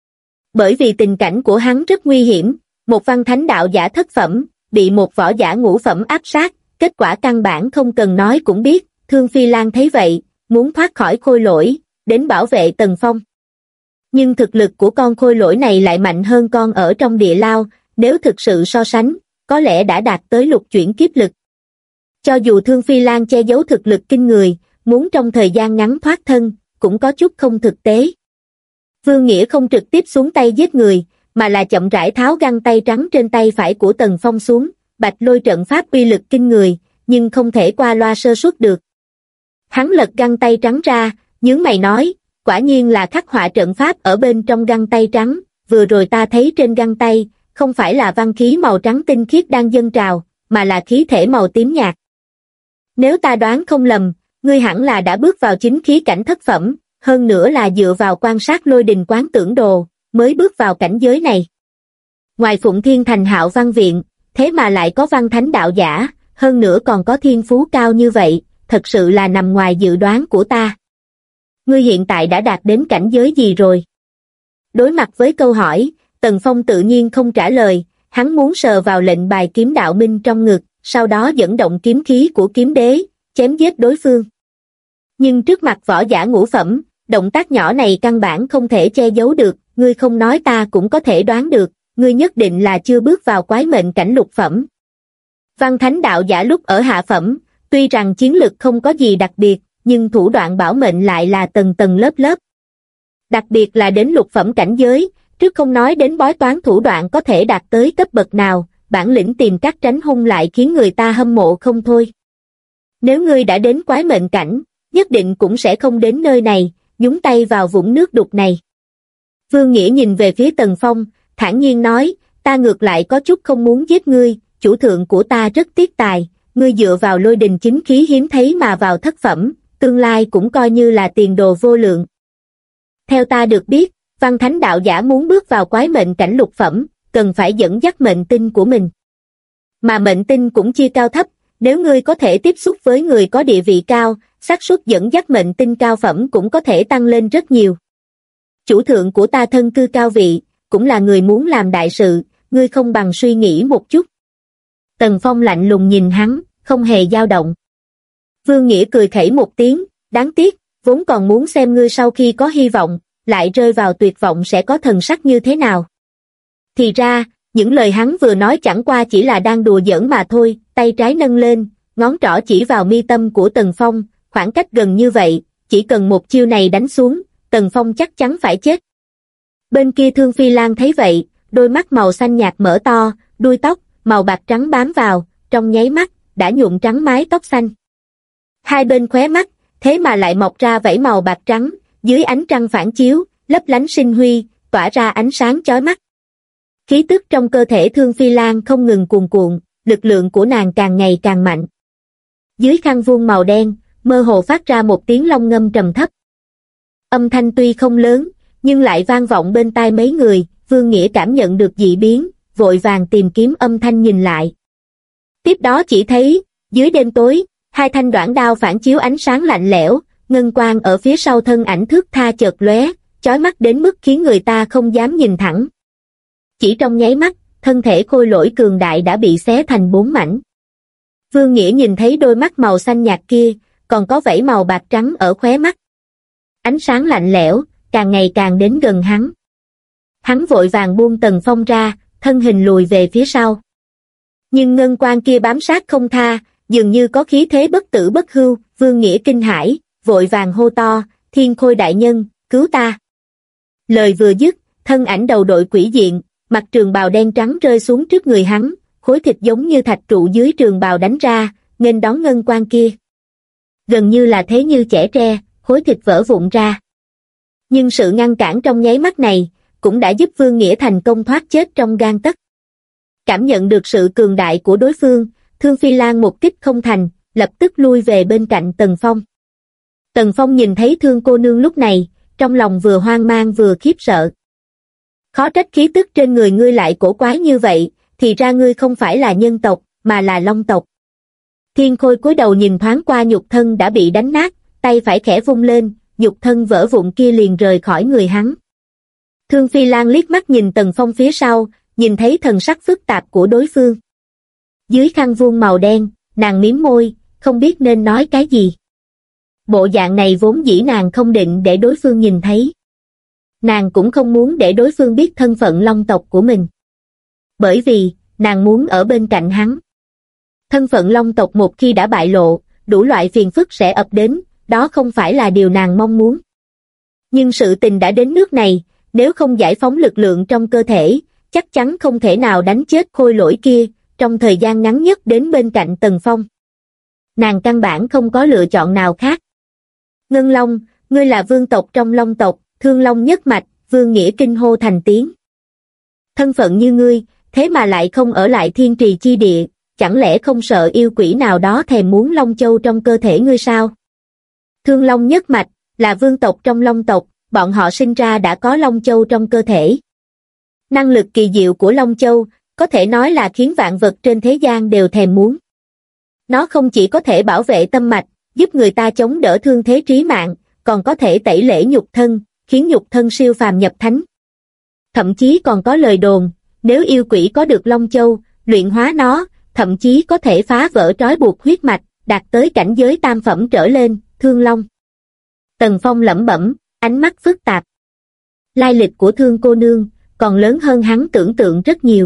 Bởi vì tình cảnh của hắn rất nguy hiểm, một Văn Thánh đạo giả thất phẩm, bị một võ giả ngũ phẩm áp sát, kết quả căn bản không cần nói cũng biết. Thương Phi Lan thấy vậy, muốn thoát khỏi khôi lỗi, đến bảo vệ Tần Phong. Nhưng thực lực của con khôi lỗi này lại mạnh hơn con ở trong địa lao, nếu thực sự so sánh, có lẽ đã đạt tới lục chuyển kiếp lực. Cho dù Thương Phi Lan che giấu thực lực kinh người, muốn trong thời gian ngắn thoát thân, cũng có chút không thực tế. Vương Nghĩa không trực tiếp xuống tay giết người, mà là chậm rãi tháo găng tay trắng trên tay phải của Tần Phong xuống. Bạch Lôi trận pháp uy lực kinh người, nhưng không thể qua loa sơ suất được. Hắn lật găng tay trắng ra, nhướng mày nói, quả nhiên là khắc họa trận pháp ở bên trong găng tay trắng, vừa rồi ta thấy trên găng tay, không phải là văn khí màu trắng tinh khiết đang dâng trào, mà là khí thể màu tím nhạt. Nếu ta đoán không lầm, ngươi hẳn là đã bước vào chính khí cảnh thất phẩm, hơn nữa là dựa vào quan sát Lôi Đình Quán Tưởng Đồ, mới bước vào cảnh giới này. Ngoài Phụng Thiên Thành Hạo Văn Viện, thế mà lại có Văn Thánh đạo giả, hơn nữa còn có thiên phú cao như vậy, thật sự là nằm ngoài dự đoán của ta. Ngươi hiện tại đã đạt đến cảnh giới gì rồi? Đối mặt với câu hỏi, Tần Phong tự nhiên không trả lời, hắn muốn sờ vào lệnh bài kiếm đạo minh trong ngực, sau đó dẫn động kiếm khí của kiếm đế, chém giết đối phương. Nhưng trước mặt võ giả ngũ phẩm, động tác nhỏ này căn bản không thể che giấu được, ngươi không nói ta cũng có thể đoán được, ngươi nhất định là chưa bước vào quái mệnh cảnh lục phẩm. Văn Thánh đạo giả lúc ở hạ phẩm, tuy rằng chiến lực không có gì đặc biệt, nhưng thủ đoạn bảo mệnh lại là tầng tầng lớp lớp. Đặc biệt là đến lục phẩm cảnh giới, trước không nói đến bói toán thủ đoạn có thể đạt tới cấp bậc nào, bản lĩnh tìm cách tránh hung lại khiến người ta hâm mộ không thôi. Nếu ngươi đã đến quái mệnh cảnh, nhất định cũng sẽ không đến nơi này, nhúng tay vào vũng nước đục này. Vương Nghĩa nhìn về phía Tần Phong, thản nhiên nói, ta ngược lại có chút không muốn giết ngươi, chủ thượng của ta rất tiếc tài, ngươi dựa vào Lôi Đình chính khí hiếm thấy mà vào thất phẩm, tương lai cũng coi như là tiền đồ vô lượng. Theo ta được biết, Văn Thánh đạo giả muốn bước vào quái mệnh cảnh lục phẩm, cần phải dẫn dắt mệnh tinh của mình. Mà mệnh tinh cũng chia cao thấp, nếu ngươi có thể tiếp xúc với người có địa vị cao, xác suất dẫn dắt mệnh tinh cao phẩm cũng có thể tăng lên rất nhiều. Chủ thượng của ta thân cư cao vị, cũng là người muốn làm đại sự, ngươi không bằng suy nghĩ một chút. Tần Phong lạnh lùng nhìn hắn, không hề dao động. Vương Nghĩa cười khẩy một tiếng, đáng tiếc, vốn còn muốn xem ngươi sau khi có hy vọng, lại rơi vào tuyệt vọng sẽ có thần sắc như thế nào. Thì ra, những lời hắn vừa nói chẳng qua chỉ là đang đùa giỡn mà thôi, tay trái nâng lên, ngón trỏ chỉ vào mi tâm của Tần Phong, khoảng cách gần như vậy, chỉ cần một chiêu này đánh xuống, Tần Phong chắc chắn phải chết. Bên kia Thương Phi Lan thấy vậy, đôi mắt màu xanh nhạt mở to, đuôi tóc màu bạc trắng bám vào, trong nháy mắt đã nhuộm trắng mái tóc xanh. Hai bên khóe mắt, thế mà lại mọc ra vảy màu bạc trắng, dưới ánh trăng phản chiếu, lấp lánh sinh huy, tỏa ra ánh sáng chói mắt. Khí tức trong cơ thể Thương Phi Lan không ngừng cuồn cuộn, lực lượng của nàng càng ngày càng mạnh. Dưới khăn vuông màu đen, mơ hồ phát ra một tiếng long ngâm trầm thấp. Âm thanh tuy không lớn, nhưng lại vang vọng bên tai mấy người. Vương Nghĩa cảm nhận được dị biến, vội vàng tìm kiếm âm thanh nhìn lại. Tiếp đó chỉ thấy, dưới đêm tối, hai thanh đoản đao phản chiếu ánh sáng lạnh lẽo, ngân quang ở phía sau thân ảnh thước tha chợt lóe, chói mắt đến mức khiến người ta không dám nhìn thẳng. Chỉ trong nháy mắt, thân thể khôi lỗi cường đại đã bị xé thành 4 mảnh. Vương Nghĩa nhìn thấy đôi mắt màu xanh nhạt kia, còn có vảy màu bạc trắng ở khóe mắt. Ánh sáng lạnh lẽo, càng ngày càng đến gần hắn. Hắn vội vàng buông Tần Phong ra, thân hình lùi về phía sau. Nhưng ngân quang kia bám sát không tha, dường như có khí thế bất tử bất hưu. Vương Nghĩa kinh hãi, vội vàng hô to, Thiên Khôi đại nhân, cứu ta. Lời vừa dứt, thân ảnh đầu đội quỷ diện, mặc trường bào đen trắng rơi xuống trước người hắn, khối thịt giống như thạch trụ dưới trường bào đánh ra, nghênh đón ngân quang kia. Gần như là thế như chẻ tre, khối thịt vỡ vụn ra. Nhưng sự ngăn cản trong nháy mắt này, cũng đã giúp Vương Nghĩa thành công thoát chết trong gang tấc. Cảm nhận được sự cường đại của đối phương, Thương Phi Lan một kích không thành, lập tức lui về bên cạnh Tần Phong. Tần Phong nhìn thấy Thương cô nương lúc này, trong lòng vừa hoang mang vừa khiếp sợ. Khó trách khí tức trên người ngươi lại cổ quái như vậy, thì ra ngươi không phải là nhân tộc, mà là long tộc. Thiên Khôi cúi đầu nhìn thoáng qua nhục thân đã bị đánh nát, tay phải khẽ vung lên, nhục thân vỡ vụn kia liền rời khỏi người hắn. Thương Phi Lan liếc mắt nhìn Tần Phong phía sau, nhìn thấy thần sắc phức tạp của đối phương. Dưới khăn vuông màu đen, nàng mím môi, không biết nên nói cái gì. Bộ dạng này vốn dĩ nàng không định để đối phương nhìn thấy. Nàng cũng không muốn để đối phương biết thân phận long tộc của mình. Bởi vì, nàng muốn ở bên cạnh hắn. Thân phận long tộc một khi đã bại lộ, đủ loại phiền phức sẽ ập đến, đó không phải là điều nàng mong muốn. Nhưng sự tình đã đến nước này, nếu không giải phóng lực lượng trong cơ thể, chắc chắn không thể nào đánh chết khôi lỗi kia, trong thời gian ngắn nhất đến bên cạnh Tần Phong. Nàng căn bản không có lựa chọn nào khác. Ngân Long, ngươi là vương tộc trong long tộc, Thương Long nhất mạch, Vương Nghĩa kinh hô thành tiếng. Thân phận như ngươi, thế mà lại không ở lại thiên trì chi địa, chẳng lẽ không sợ yêu quỷ nào đó thèm muốn Long Châu trong cơ thể ngươi sao? Thương Long nhất mạch, là vương tộc trong long tộc, bọn họ sinh ra đã có Long Châu trong cơ thể. Năng lực kỳ diệu của Long Châu, có thể nói là khiến vạn vật trên thế gian đều thèm muốn. Nó không chỉ có thể bảo vệ tâm mạch, giúp người ta chống đỡ thương thế trí mạng, còn có thể tẩy lễ nhục thân, khiến nhục thân siêu phàm nhập thánh. Thậm chí còn có lời đồn, nếu yêu quỷ có được Long Châu, luyện hóa nó, thậm chí có thể phá vỡ trói buộc huyết mạch, đạt tới cảnh giới tam phẩm trở lên, Thương Long. Tần Phong lẩm bẩm, ánh mắt phức tạp. Lai lịch của Thương cô nương, còn lớn hơn hắn tưởng tượng rất nhiều.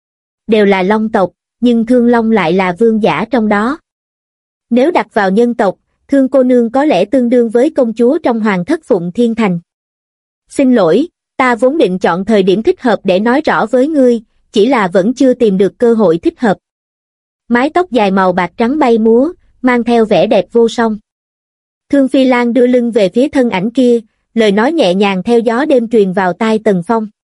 Đều là long tộc, nhưng Thương Long lại là vương giả trong đó. Nếu đặt vào nhân tộc, Thương cô nương có lẽ tương đương với công chúa trong Hoàng thất Phụng Thiên Thành. Xin lỗi, ta vốn định chọn thời điểm thích hợp để nói rõ với ngươi, chỉ là vẫn chưa tìm được cơ hội thích hợp. Mái tóc dài màu bạc trắng bay múa, mang theo vẻ đẹp vô song. Thương Phi Lan đưa lưng về phía thân ảnh kia, lời nói nhẹ nhàng theo gió đêm truyền vào tai Tần Phong.